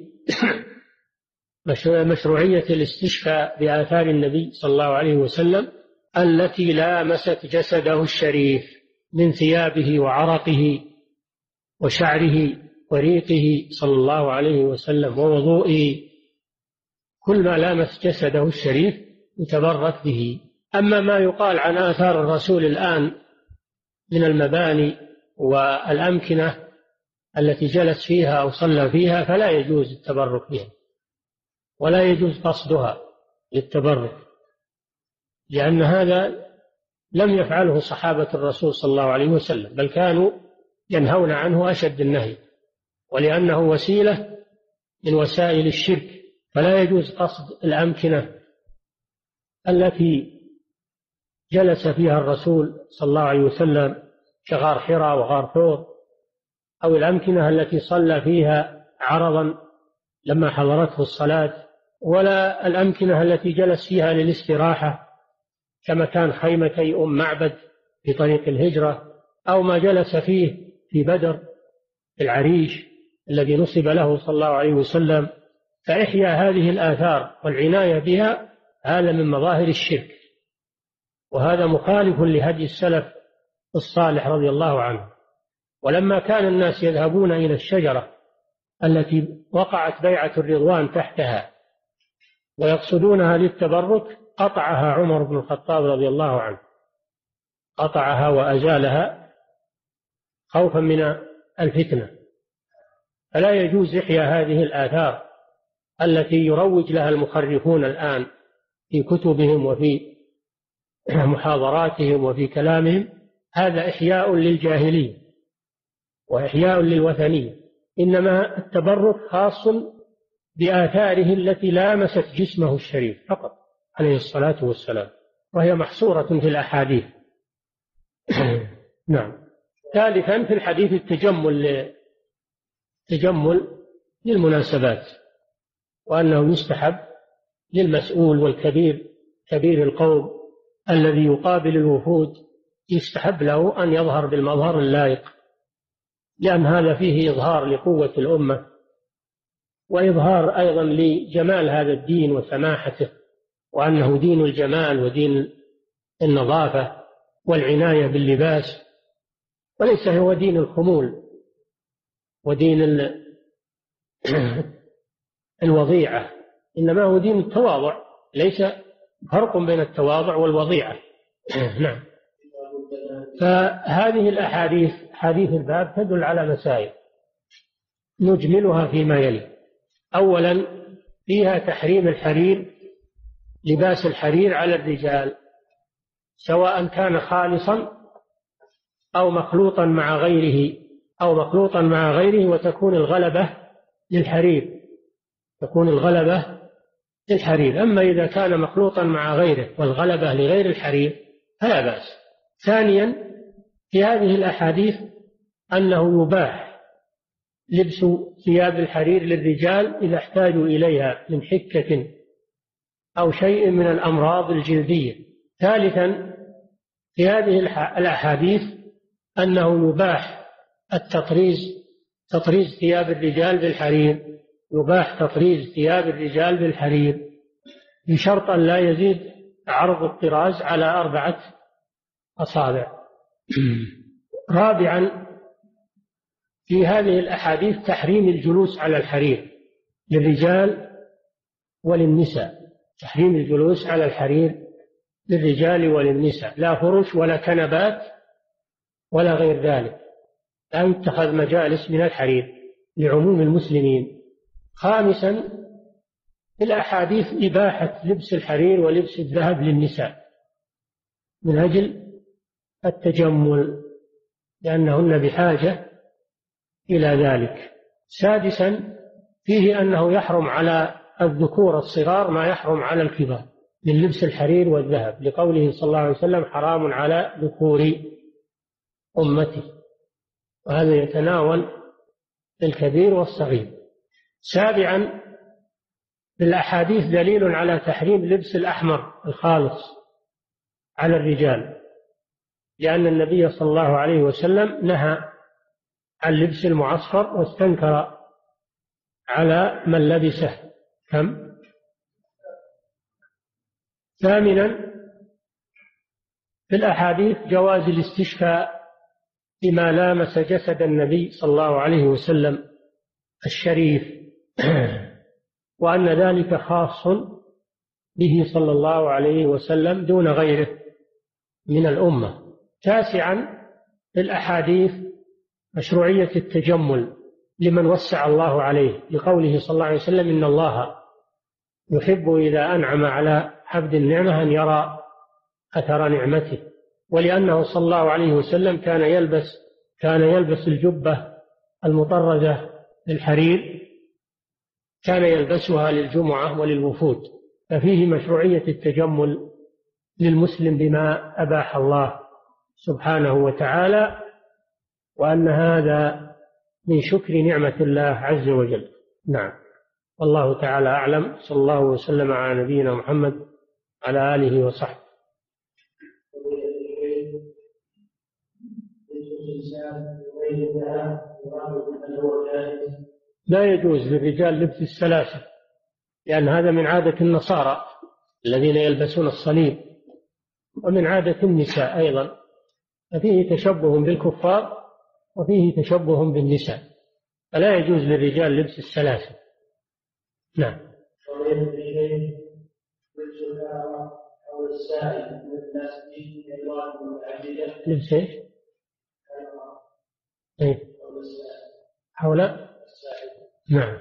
C: مشروعية الاستشفاء بآثار النبي صلى الله عليه وسلم التي لامست جسده الشريف من ثيابه وعرقه وشعره وريقه صلى الله عليه وسلم ووضوئه، كل ما لامس جسده الشريف يتبرك به. أما ما يقال عن آثار الرسول الآن من المباني والأمكنة التي جلس فيها أو صلى فيها فلا يجوز التبرك بها، ولا يجوز قصدها للتبرك، لأن هذا لم يفعله صحابة الرسول صلى الله عليه وسلم، بل كانوا ينهون عنه أشد النهي، ولأنه وسيلة من وسائل الشرك، فلا يجوز قصد الأمكنة التي جلس فيها الرسول صلى الله عليه وسلم كغار حراء وغار ثور، أو الأمكنة التي صلى فيها عرضا لما حضرته الصلاة، ولا الأمكنة التي جلس فيها للاستراحة كمكان خيمتي أم معبد في طريق الهجرة، أو ما جلس فيه في بدر في العريش الذي نصب له صلى الله عليه وسلم. فإحياء هذه الآثار والعناية بها هذا من مظاهر الشرك، وهذا مخالف لهدي السلف الصالح رضي الله عنه. ولما كان الناس يذهبون إلى الشجرة التي وقعت بيعة الرضوان تحتها ويقصدونها للتبرك، قطعها عمر بن الخطاب رضي الله عنه، قطعها وأزالها خوفا من الفتنة. فلا يجوز إحياء هذه الآثار التي يروج لها المخرفون الآن في كتبهم وفي محاضراتهم وفي كلامهم. هذا إحياء للجاهلية وإحياء للوثنية، إنما التبرك خاص بآثاره التي لامست جسمه الشريف فقط عليه الصلاة والسلام، وهي محصورة في الأحاديث. نعم. ثالثا في الحديث التجمل تجمل للمناسبات، وأنه يستحب للمسؤول والكبير كبير القوم الذي يقابل الوفود، يستحب له أن يظهر بالمظهر اللائق، لأن هذا فيه إظهار لقوة الأمة، وإظهار أيضا لجمال هذا الدين وسماحته، وأنه دين الجمال ودين النظافة والعناية باللباس، وليس هو دين الخمول ودين الوضيعة، إنما هو دين التواضع، ليس فرق بين التواضع والوضيعة. نعم. فهذه الأحاديث حديث الباب تدل على مسائل نجملها فيما يلي. أولا فيها تحريم الحرير، لباس الحرير على الرجال، سواء كان خالصا أو مخلوطا مع غيره أو مخلوطا مع غيره وتكون الغلبة للحرير تكون الغلبة للحرير. أما إذا كان مخلوطا مع غيره والغلبة لغير الحرير فلا بأس. ثانيا في هذه الأحاديث أنه يباح لبس ثياب الحرير للرجال إذا احتاجوا إليها من حكة أو شيء من الأمراض الجلدية. ثالثا في هذه الأحاديث أنه يباح التطريز تطريز ثياب الرجال بالحرير يباح تطريز ثياب الرجال بالحرير بشرط أن لا يزيد عرض الطراز على أربعة أصابع. رابعا في هذه الأحاديث تحريم الجلوس على الحرير للرجال وللنساء، تحريم الجلوس على الحرير للرجال وللنساء، لا فرش ولا كنبات ولا غير ذلك، لا يتخذ مجالس من الحرير لعموم المسلمين. خامسا في الأحاديث إباحة لبس الحرير ولبس الذهب للنساء من أجل التجمل، لأنهن بحاجة إلى ذلك. سادسا فيه أنه يحرم على الذكور الصغار ما يحرم على الكبار من لبس الحرير والذهب، لقوله صلى الله عليه وسلم حرام على ذكور أمتي، وهذا يتناول الكبير والصغير. سابعا في الأحاديث دليل على تحريم لبس الأحمر الخالص على الرجال، لأن النبي صلى الله عليه وسلم نهى عن لبس المعصفر واستنكر على من لبسه. كم؟ ثامنا في الأحاديث جواز الاستشفاء بما لامس جسد النبي صلى الله عليه وسلم الشريف، وأن ذلك خاص به صلى الله عليه وسلم دون غيره من الأمة. تاسعا في الأحاديث مشروعية التجمل لمن وسع الله عليه، لقوله صلى الله عليه وسلم إن الله يحب إذا أنعم على عبد النعمة أن يرى أثر نعمته، ولأنه صلى الله عليه وسلم كان يلبس كان يلبس الجبة المطرزة بالحرير، كان يلبسها للجمعة وللوفود، ففيه مشروعية التجمل للمسلم بما أباح الله سبحانه وتعالى، وأن هذا من شكر نعمة الله عز وجل. نعم، والله تعالى أعلم. صلى الله وسلم على نبينا محمد على آله وصحبه. لا يجوز للرجال لبس السلاسل، لأن هذا من عادة النصارى الذين يلبسون الصليب، ومن عادة النساء أيضا، ففيه تشبه بالكفار وفيه تشبه بالنساء، فلا يجوز للرجال لبس السلاسل. نعم. لبس ايش؟ ايه؟ حول. نعم.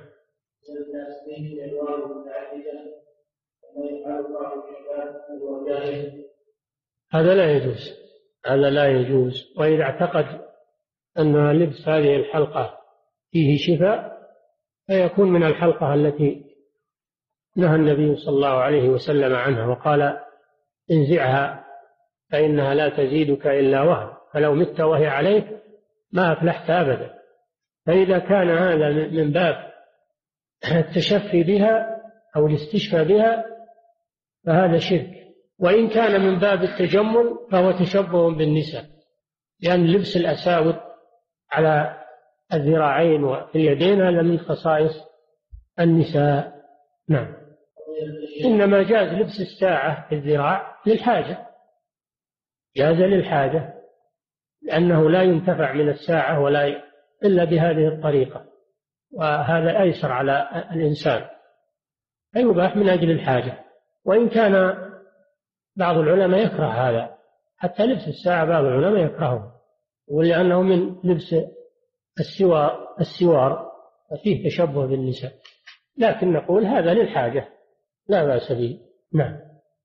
C: هذا لا يجوز، هذا لا يجوز. وإذا اعتقد أن لبس هذه الحلقة فيه شفاء فيكون من الحلقة التي نهى النبي صلى الله عليه وسلم عنها وقال انزعها فإنها لا تزيدك إلا وهن، فلو مت وهي عليك ما أفلحت أبدا. فإذا كان هذا من باب التشفي بها أو الاستشفاء بها فهذا شرك، وإن كان من باب التجمل فهو تشبه بالنساء، لأن لبس الأساور على الذراعين وفي اليدين هذا من خصائص النساء. نعم. إنما جاز لبس الساعة في الذراع للحاجة، جاز للحاجة، لأنه لا ينتفع من الساعة ولا إلا بهذه الطريقة، وهذا أيسر على الإنسان، فيباح من أجل الحاجة. وإن كان بعض العلماء يكره هذا، حتى لبس الساعة بعض العلماء يكرهه، ولأنه من لبس السوار السوار ففيه تشبه بالنساء، لكن نقول هذا للحاجة لا بأس به. نعم.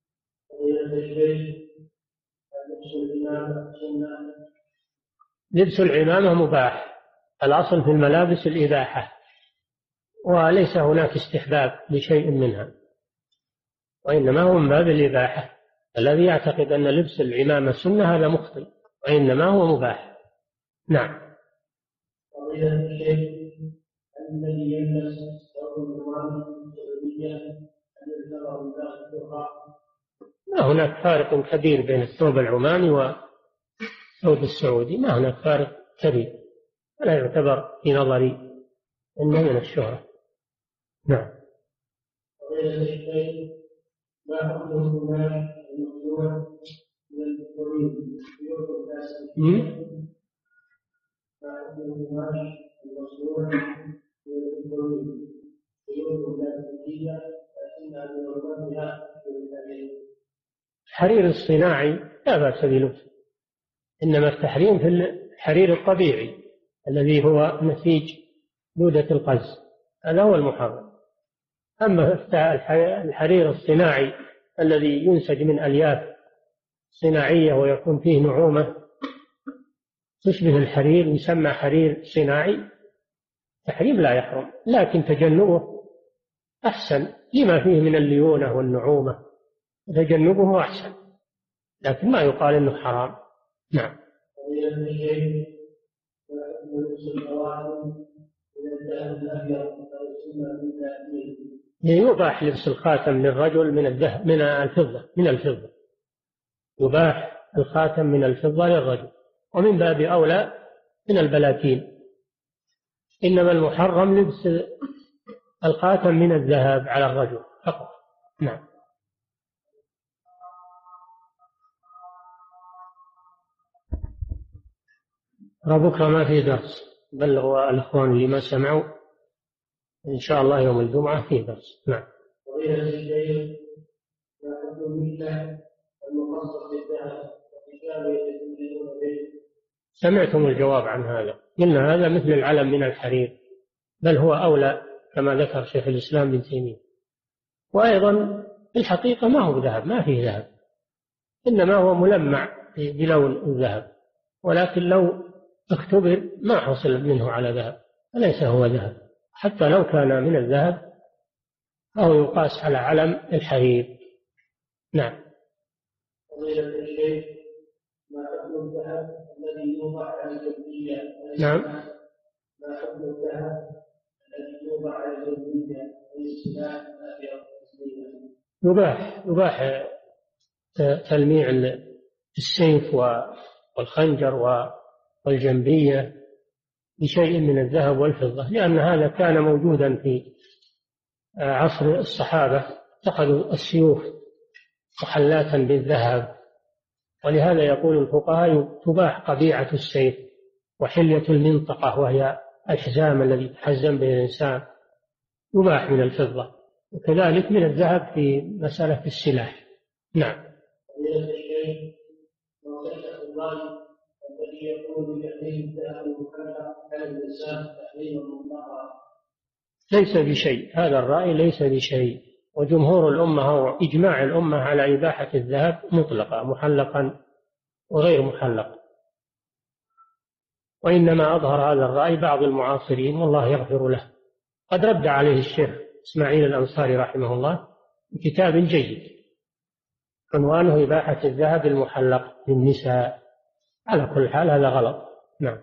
C: لبس العمامة مباح، الأصل في الملابس الإباحة، وليس هناك استحباب لشيء منها، وإنما هو من باب الإباحة. الذي يعتقد أن لبس العمامة سنة هذا مخطئ، وإنما هو مباح. نعم.
B: الذي يلبس ثوب العمامة السعودية
C: ما هناك فارق كبير بين الثوب العماني والثوب السعودي، ما هناك فارق كبير، ولا يعتبر في نظري إنه من الشهرة. نعم.
B: ما حكم المال الممنوع من التوريد في يوم الناس؟ ما حكم المال المصنوع من التوريد في يوم الناس لكنها من ضمنها في الحديث؟
C: الحرير الصناعي لا بأس بلبسه، إنما التحريم في الحرير الطبيعي الذي هو نسيج دودة القز، هذا هو المحرم. أما الحرير الصناعي الذي ينسج من ألياف صناعية ويكون فيه نعومة تشبه الحرير يسمى حرير صناعي، تحريم لا يحرم، لكن تجنبه أحسن لما فيه من الليونة والنعومة، تجنبه أحسن، لكن ما يقال إنه حرام. نعم. يباح لبس الخاتم للرجل من الذهب من الفضة من الفضة يباح الخاتم من الفضة للرجل، ومن باب أولى من البلاتين، إنما المحرم لبس الخاتم من الذهب على الرجل فقط. نعم. بكرة ما في درس، بلغوا الأخوان اللي ما سمعوا إن شاء الله يوم الجمعة في درس. نعم. سمعتم الجواب عن هذا، قلنا هذا مثل العلم من الحرير، بل هو أولى كما ذكر شيخ الإسلام ابن تيمية. وأيضا في الحقيقة ما هو ذهب، ما فيه ذهب، إنما هو ملمع بلون الذهب، ولكن لو اختبر ما حصل منه على ذهب فليس هو ذهب، حتى لو كان من الذهب أو يقاس على علم الحرير. نعم.
B: فضيلة الشيخ، ما حكم الذهب الذي يوضع على الجلدية؟
C: نعم.
B: ما حكم الذهب الذي يوضع على الجلدية للسلاح الأبيض؟
C: يباح يباح تلميع السيف والخنجر والجنبية بشيء من الذهب والفضة، لأن هذا كان موجودا في عصر الصحابة، اتخذوا السيوف محلاة بالذهب، ولهذا يقول الفقهاء تباح قبيعة السيف وحلية المنطقة وهي الحزام الذي يتحزم به الإنسان، يباح من الفضة، وكذلك من الذهب في مسألة السلاح. نعم.
B: الذي يقول بتحريم الذهب المكلف على الإنسان تحريما مطلقا
C: ليس بشيء، هذا الرأي ليس بشيء، وجمهور الأمة أو إجماع الأمة على إباحة الذهب مطلقا محلقا وغير محلق، وإنما أظهر هذا الرأي بعض المعاصرين والله يغفر له. قد رد عليه الشيخ إسماعيل الأنصاري رحمه الله بكتاب جيد عنوانه إباحة الذهب المحلق للنساء. على كل حال هذا غلط. نعم.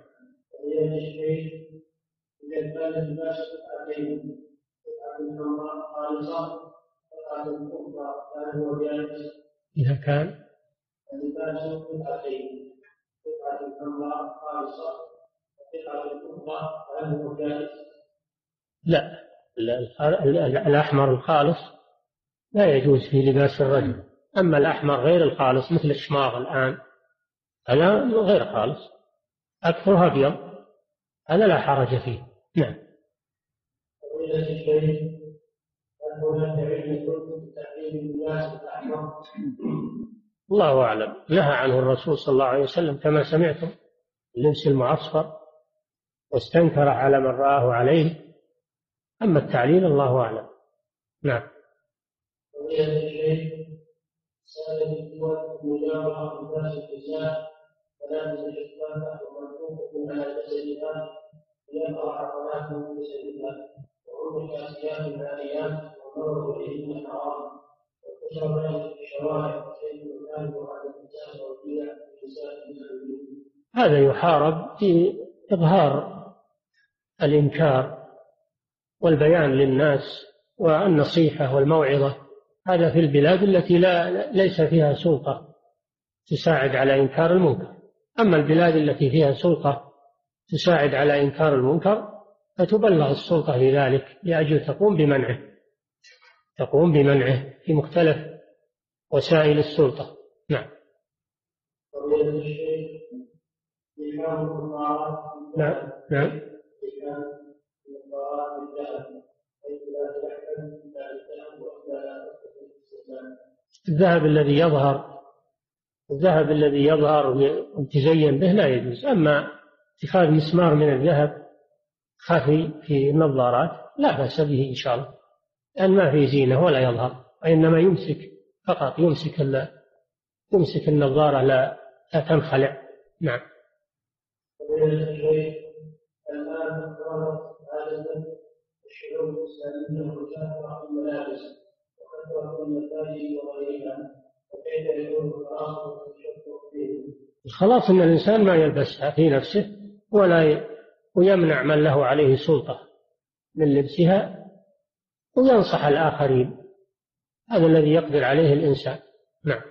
B: إذا كان اللباس قطعتين، قطعة حمراء خالصة وقطعة أخرى فهل هو جائز؟
C: إذا كان
B: اللباس قطعتين، قطعة حمراء خالصة وقطعة أخرى فهل هو جائز؟
C: لا، الأحمر الخالص لا يجوز في لباس الرجل، أما الأحمر غير الخالص مثل الشماغ الآن هذا غير خالص، أكثرها أبيض، هذا لا حرج فيه. نعم. الله أعلم، نهى عنه الرسول صلى الله عليه وسلم كما سمعتم اللبس المعصفر، واستنكر على من رآه عليه، أما التعليل الله أعلم. نعم.
B: سالت الدول مجاورة لباس النساء ولابس الإخفاء ومنطوق على جسدها ليقع حرماته من جسدها، وهم كاسيات عاريات والنظر إليهن حرام، وانتشر ذلك في الشوارع وشيء المكان وعلى النساء والبيع لنساء المسلمين.
C: هذا يحارب في إظهار الإنكار والبيان للناس والنصيحة والموعظة، هذا في البلاد التي لا ليس فيها سلطة تساعد على إنكار المنكر. أما البلاد التي فيها سلطة تساعد على إنكار المنكر فتبلغ السلطة بذلك لأجل تقوم بمنعه تقوم بمنعه في مختلف وسائل السلطة. نعم. نعم. نعم. الذهب الذي يظهر الذهب الذي يظهر ويتزين به لا يجوز، أما اتخاذ مسمار من الذهب خفي في النظارات لا بأس به إن شاء الله، لأن ما في زينة ولا يظهر، وإنما يمسك فقط يمسك يمسك النظارة لا تنخلع. نعم.
B: الآن ظهرت عادة الشعوب الإسلامية والكافرة في الملابس وكثرة من المساجد وغيرها، وكيف يكون الخلاص والتشفع فيه؟
C: الخلاص أن الإنسان ما يلبسها في نفسه ولا ويمنع من له عليه سلطة من لبسها، وينصح الآخرين، هذا الذي يقدر عليه الإنسان. نعم.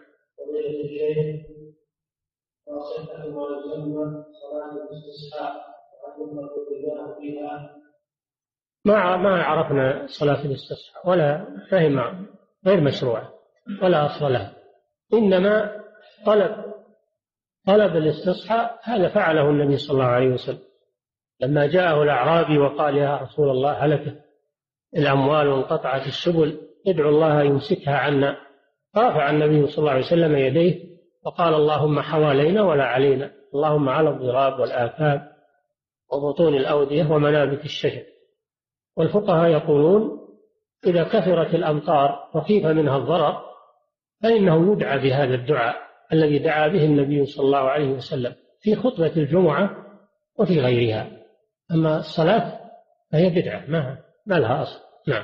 C: ما ما عرفنا صلاة الاستسقاء ولا فهم غير مشروعة ولا أصل لها، إنما طلب طلب الاستصحاء هذا فعله النبي صلى الله عليه وسلم لما جاءه الأعرابي وقال يا رسول الله هلكت الأموال وانقطعت السبل ادعو الله يمسكها عنا، فرفع النبي صلى الله عليه وسلم يديه وقال اللهم حوالينا ولا علينا، اللهم على الضراب والآكام وبطون الأودية ومنابت الشجر. والفقهاء يقولون إذا كثرت الأمطار وخيف منها الضرر فإنه يدعى بهذا الدعاء الذي دعا به النبي صلى الله عليه وسلم في خطبة الجمعة وفي غيرها. أما الصلاة فهي بدعة ما, ما لها أصل. نعم.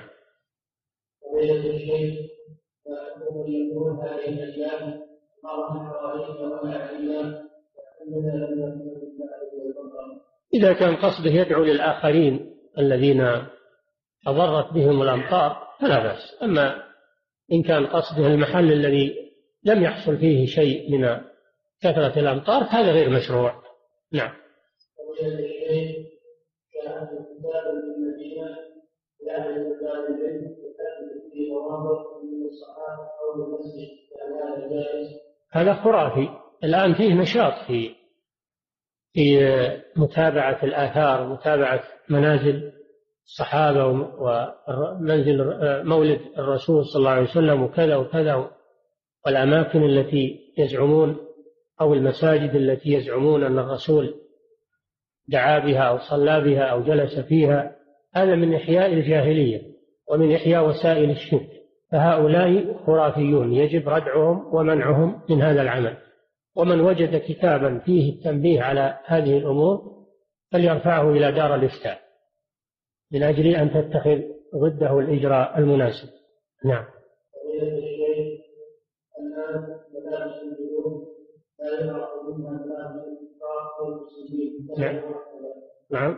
C: إذا كان قصده يدعو للآخرين الذين أضرت بهم الأمطار فلا بأس. أما إن كان قصده المحل الذي لم يحصل فيه شيء من كثرة الأمطار هذا غير مشروع. نعم. هذا خرافي. الآن فيه نشاط في في متابعة الآثار ومتابعة منازل الصحابة ومنزل مولد الرسول صلى الله عليه وسلم وكذا وكذا، والأماكن التي يزعمون أو المساجد التي يزعمون أن الرسول دعا بها أو صلى بها أو جلس فيها. هذا من إحياء الجاهلية ومن إحياء وسائل الشرك، فهؤلاء خرافيون يجب ردعهم ومنعهم من هذا العمل. ومن وجد كتابا فيه التنبيه على هذه الأمور فليرفعه إلى دار الإفتاء من أجل أن تتخذ ضده الإجراء المناسب. نعم. نعم. نعم.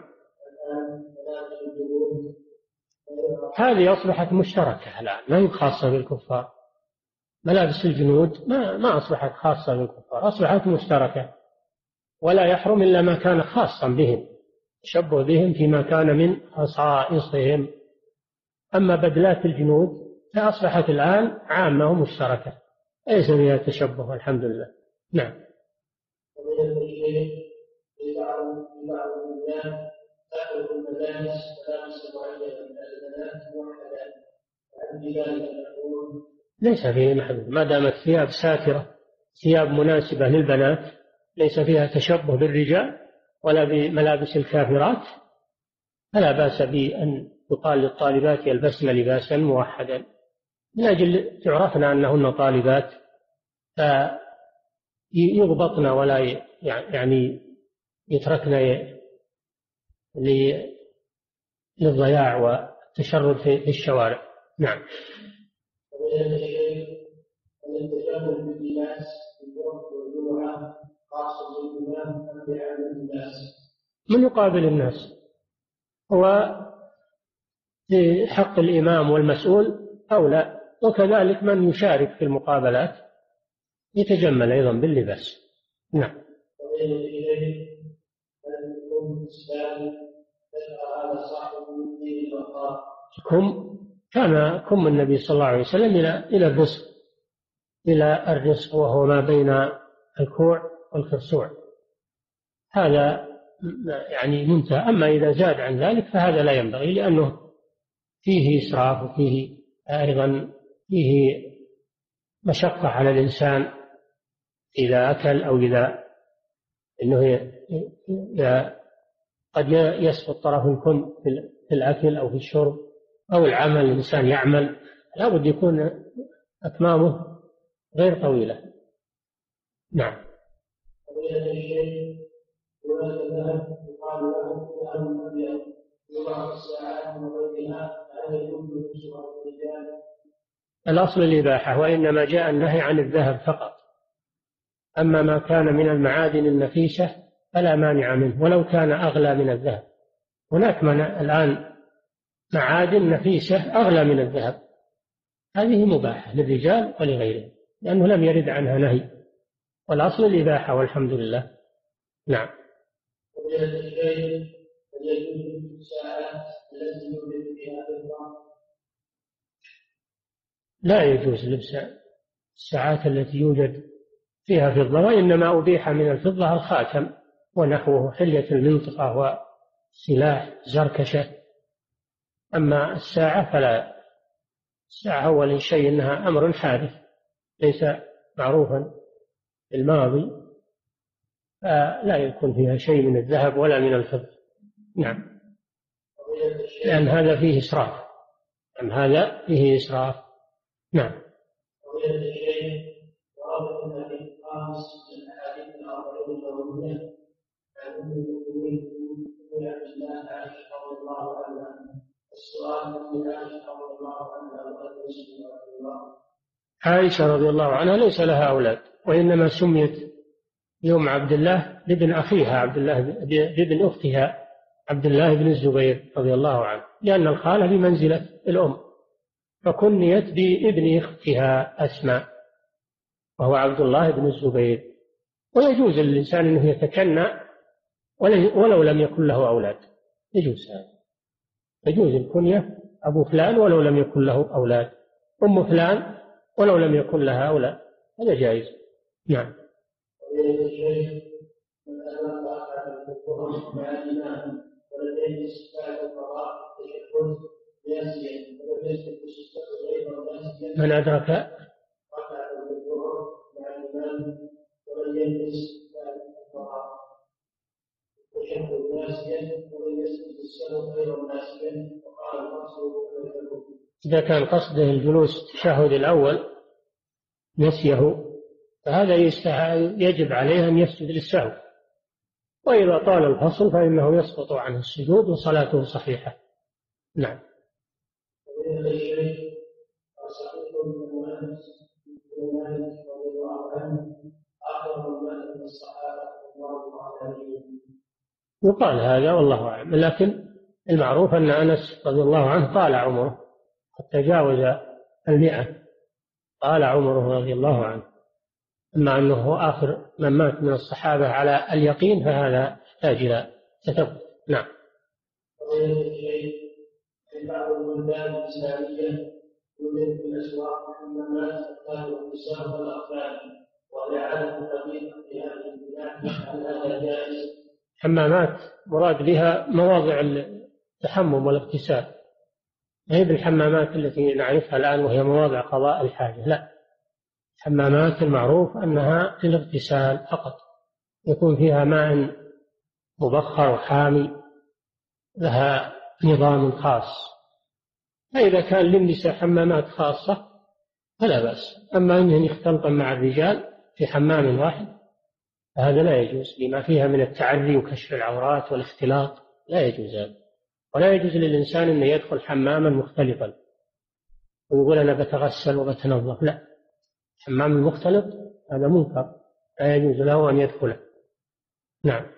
C: هذه أصبحت مشتركة الآن، ما هي خاصة بالكفار. ملابس الجنود ما ما أصبحت خاصة بالكفار، أصبحت مشتركة، ولا يحرم إلا ما كان خاصا بهم، تشبه بهم فيما كان من خصائصهم. أما بدلات الجنود فأصبحت الآن عامة ومشتركة، ليس فيها تشبه الحمد لله. نعم. ليس فيه محدود، ما دامت ثياب ساترة، ثياب مناسبة للبنات، ليس فيها تشبه بالرجال ولا بملابس الكافرات، فلا بأس بأن يقال للطالبات يلبسن لباسا موحدا من أجل تعرفنا أنهن طالبات، فيضبطن ولا يعني يتركن للضياع والتشرد في الشوارع. نعم. من يقابل الناس هو في حق الإمام والمسؤول أولى، وكذلك من يشارك في المقابلات يتجمل أيضا باللباس. نعم. كم كان كم النبي صلى الله عليه وسلم إلى إلى الرزق إلى الرزق وهو ما بين الكوع والخرسوع، هذا يعني منتهى. أما إذا زاد عن ذلك فهذا لا ينبغي، لأنه فيه إسراف وفيه أيضا فيه مشقة على الإنسان إذا أكل أو إذا إنه قد يسقط طرف الكم في الأكل أو في الشرب أو العمل، الإنسان يعمل لا بد يكون أكمامه غير طويلة. نعم. الأصل الإباحة، وإنما جاء النهي عن الذهب فقط. أما ما كان من المعادن النفيسة فلا مانع منه ولو كان أغلى من الذهب. هناك من الآن معادن نفيسة أغلى من الذهب، هذه مباحة للرجال ولغيرهم لأنه لم يرد عنها نهي، والأصل الإباحة والحمد لله. نعم. لا يجوز لبس الساعات التي يوجد فيها فضة، وإنما أبيح من الفضة الخاتم ونحوه، حلية المنطقة وسلاح زركشة. أما الساعة فلا، الساعة أول شيء أنها أمر حادث ليس معروفا في الماضي، فلا يكون فيها شيء من الذهب ولا من الفضة. نعم. لأن هذا فيه إسراف، لأن هذا فيه إسراف. نعم.
B: السؤال من عائشة رضي الله عنها رضي الله
C: عائشة رضي الله عنها ليس لها أولاد، وإنما سميت يوم عبد الله بابن أخيها عبد الله بابن أختها عبد الله بن الزبير رضي الله عنه، لأن الخالة بمنزلة الأم، فكنيت بابن أختها أسماء وهو عبد الله بن الزبير. ويجوز للإنسان أنه يتكنى ولو لم يكن له أولاد، يجوز هذا، يجوز الكنية أبو فلان ولو لم يكن له أولاد، أم فلان ولو لم يكن لها أولاد، هذا جائز. نعم. من أدرك إذا كان قصده الجلوس التشهد الأول نسيه فهذا يجب عليه أن يسجد للسهو، وإذا طال الفصل فإنه يسقط عنه السجود وصلاته صحيحة. نعم. يقال هذا والله أعلم، لكن المعروف أن أنس رضي الله عنه طال عمره حتى جاوز المئة، طال عمره رضي الله عنه. أما أنه هو آخر من مات من الصحابة على اليقين فهذا يحتاج إلى تثبت. نعم.
B: بعض البلدان الإسلامية يوجد في الأسواق حمامات تختار النساء والأطفال، وإعادة الطبيب في هذه البلاد، هل هذا جائز؟
C: حمامات مراد بها مواضع التحمم والاغتسال، ما هي بالحمامات التي نعرفها الآن وهي مواضع قضاء الحاجة، لا، الحمامات المعروف أنها للاغتسال فقط، يكون فيها ماء مبخر وحامي، لها نظام خاص. فإذا كان للنساء حمامات خاصة فلا بأس، أما أنهم يختلطن مع الرجال في حمام واحد فهذا لا يجوز، لما فيها من التعري وكشف العورات والاختلاط، لا يجوز هذا. ولا يجوز للإنسان أن يدخل حماما مختلطا ويقول أنا بتغسل وبتنظف، لا، الحمام المختلط هذا منكر، لا يجوز له أن يدخله. نعم.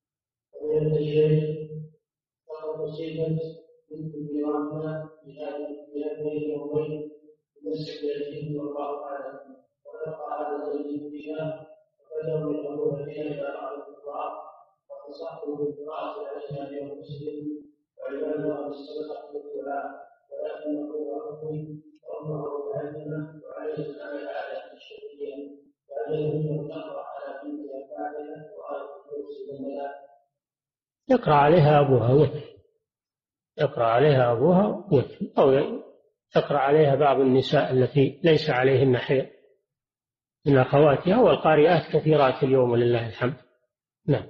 C: يقرأ عليها أبوها وث يقرأ عليها أبوها وث أو يقرأ عليها بعض النساء التي ليس عليهن حيض من أخواتها، والقارئات كثيرات اليوم ولله الحمد. نعم.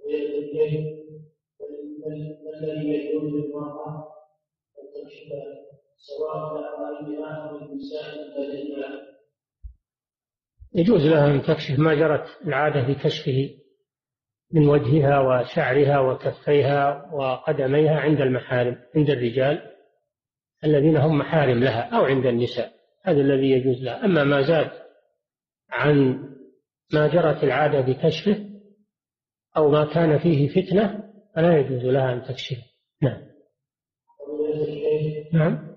C: يجوز لها أن تكشف ما جرت العادة بكشفه من وجهها وشعرها وكفيها وقدميها عند المحارم، عند الرجال الذين هم محارم لها أو عند النساء، هذا الذي يجوز لها. أما ما زاد عن ما جرت العادة بكشفه أو ما كان فيه فتنة فلا يجوز لها أن تكشف. نعم. نعم.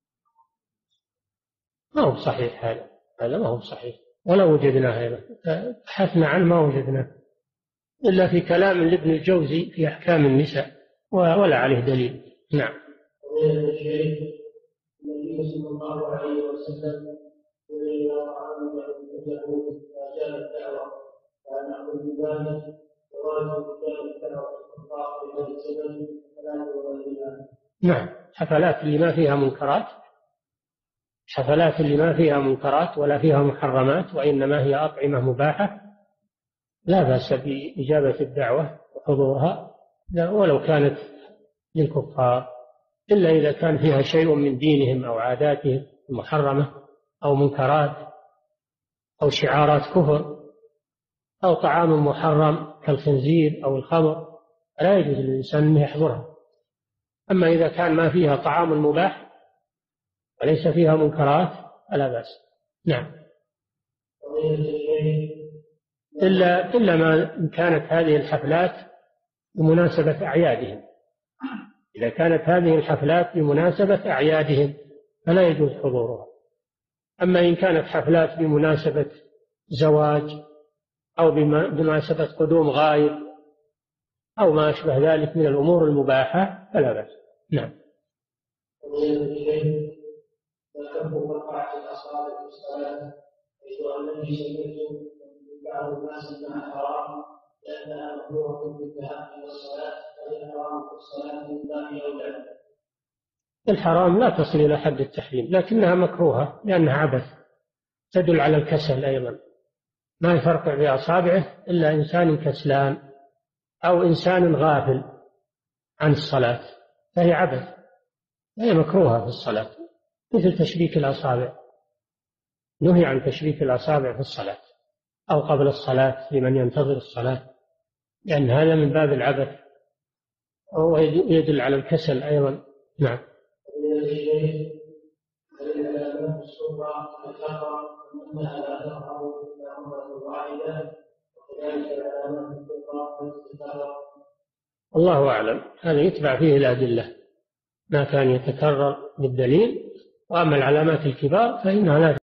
C: ما هو صحيح هذا هذا ما هو صحيح، ولا وجدناه هذا، بحثنا عنه ما وجدناه إلا في كلام لابن الجوزي في أحكام النساء ولا عليه دليل. نعم.
B: النبي صلى الله عليه وسلم
C: نعم. حفلات اللي ما فيها منكرات، حفلات اللي ما فيها منكرات ولا فيها محرمات وإنما هي أطعمة مباحة لا بأس بإجابة الدعوة وحضورها ولو كانت للكفار، إلا إذا كان فيها شيء من دينهم أو عاداتهم المحرمة أو منكرات أو شعارات كفر أو طعام محرم كالخنزير أو الخمر، لا يجوز للإنسان أن يحضرها. أما إذا كان ما فيها طعام مباح وليس فيها منكرات فلا بأس. نعم. إلا إلا ما كانت هذه الحفلات بمناسبة أعيادهم. إذا كانت هذه الحفلات بمناسبة أعيادهم فلا يجوز حضورها. أما إن كانت حفلات بمناسبة زواج أو بمناسبة قدوم غائب أو ما أشبه ذلك من الأمور المباحة فلا بأس. نعم.
B: ذكرت وقعت الأصابع في الصلاة حيث أنني سمعت من بعض الناس أنها حرام لأنها مكروهة بالذهاب إلى الصلاة فهي حرام في الصلاة من باب أولى.
C: الحرام لا تصل إلى حد التحريم لكنها مكروهة لأنها عبث تدل على الكسل أيضا. ما يفرقع بأصابعه إلا إنسان كسلان أو إنسان غافل عن الصلاة فهي عبث، فهي مكروهة في الصلاة مثل تشبيك الأصابع. نهي عن تشبيك الأصابع في الصلاة أو قبل الصلاة لمن ينتظر الصلاة لأن هذا من باب العبث ويدل على الكسل أيضا. نعم. الله أعلم، هذا يتبع فيه الأدلة ما كان يتكرر بالدليل، وأما العلامات الكبار فإنها لا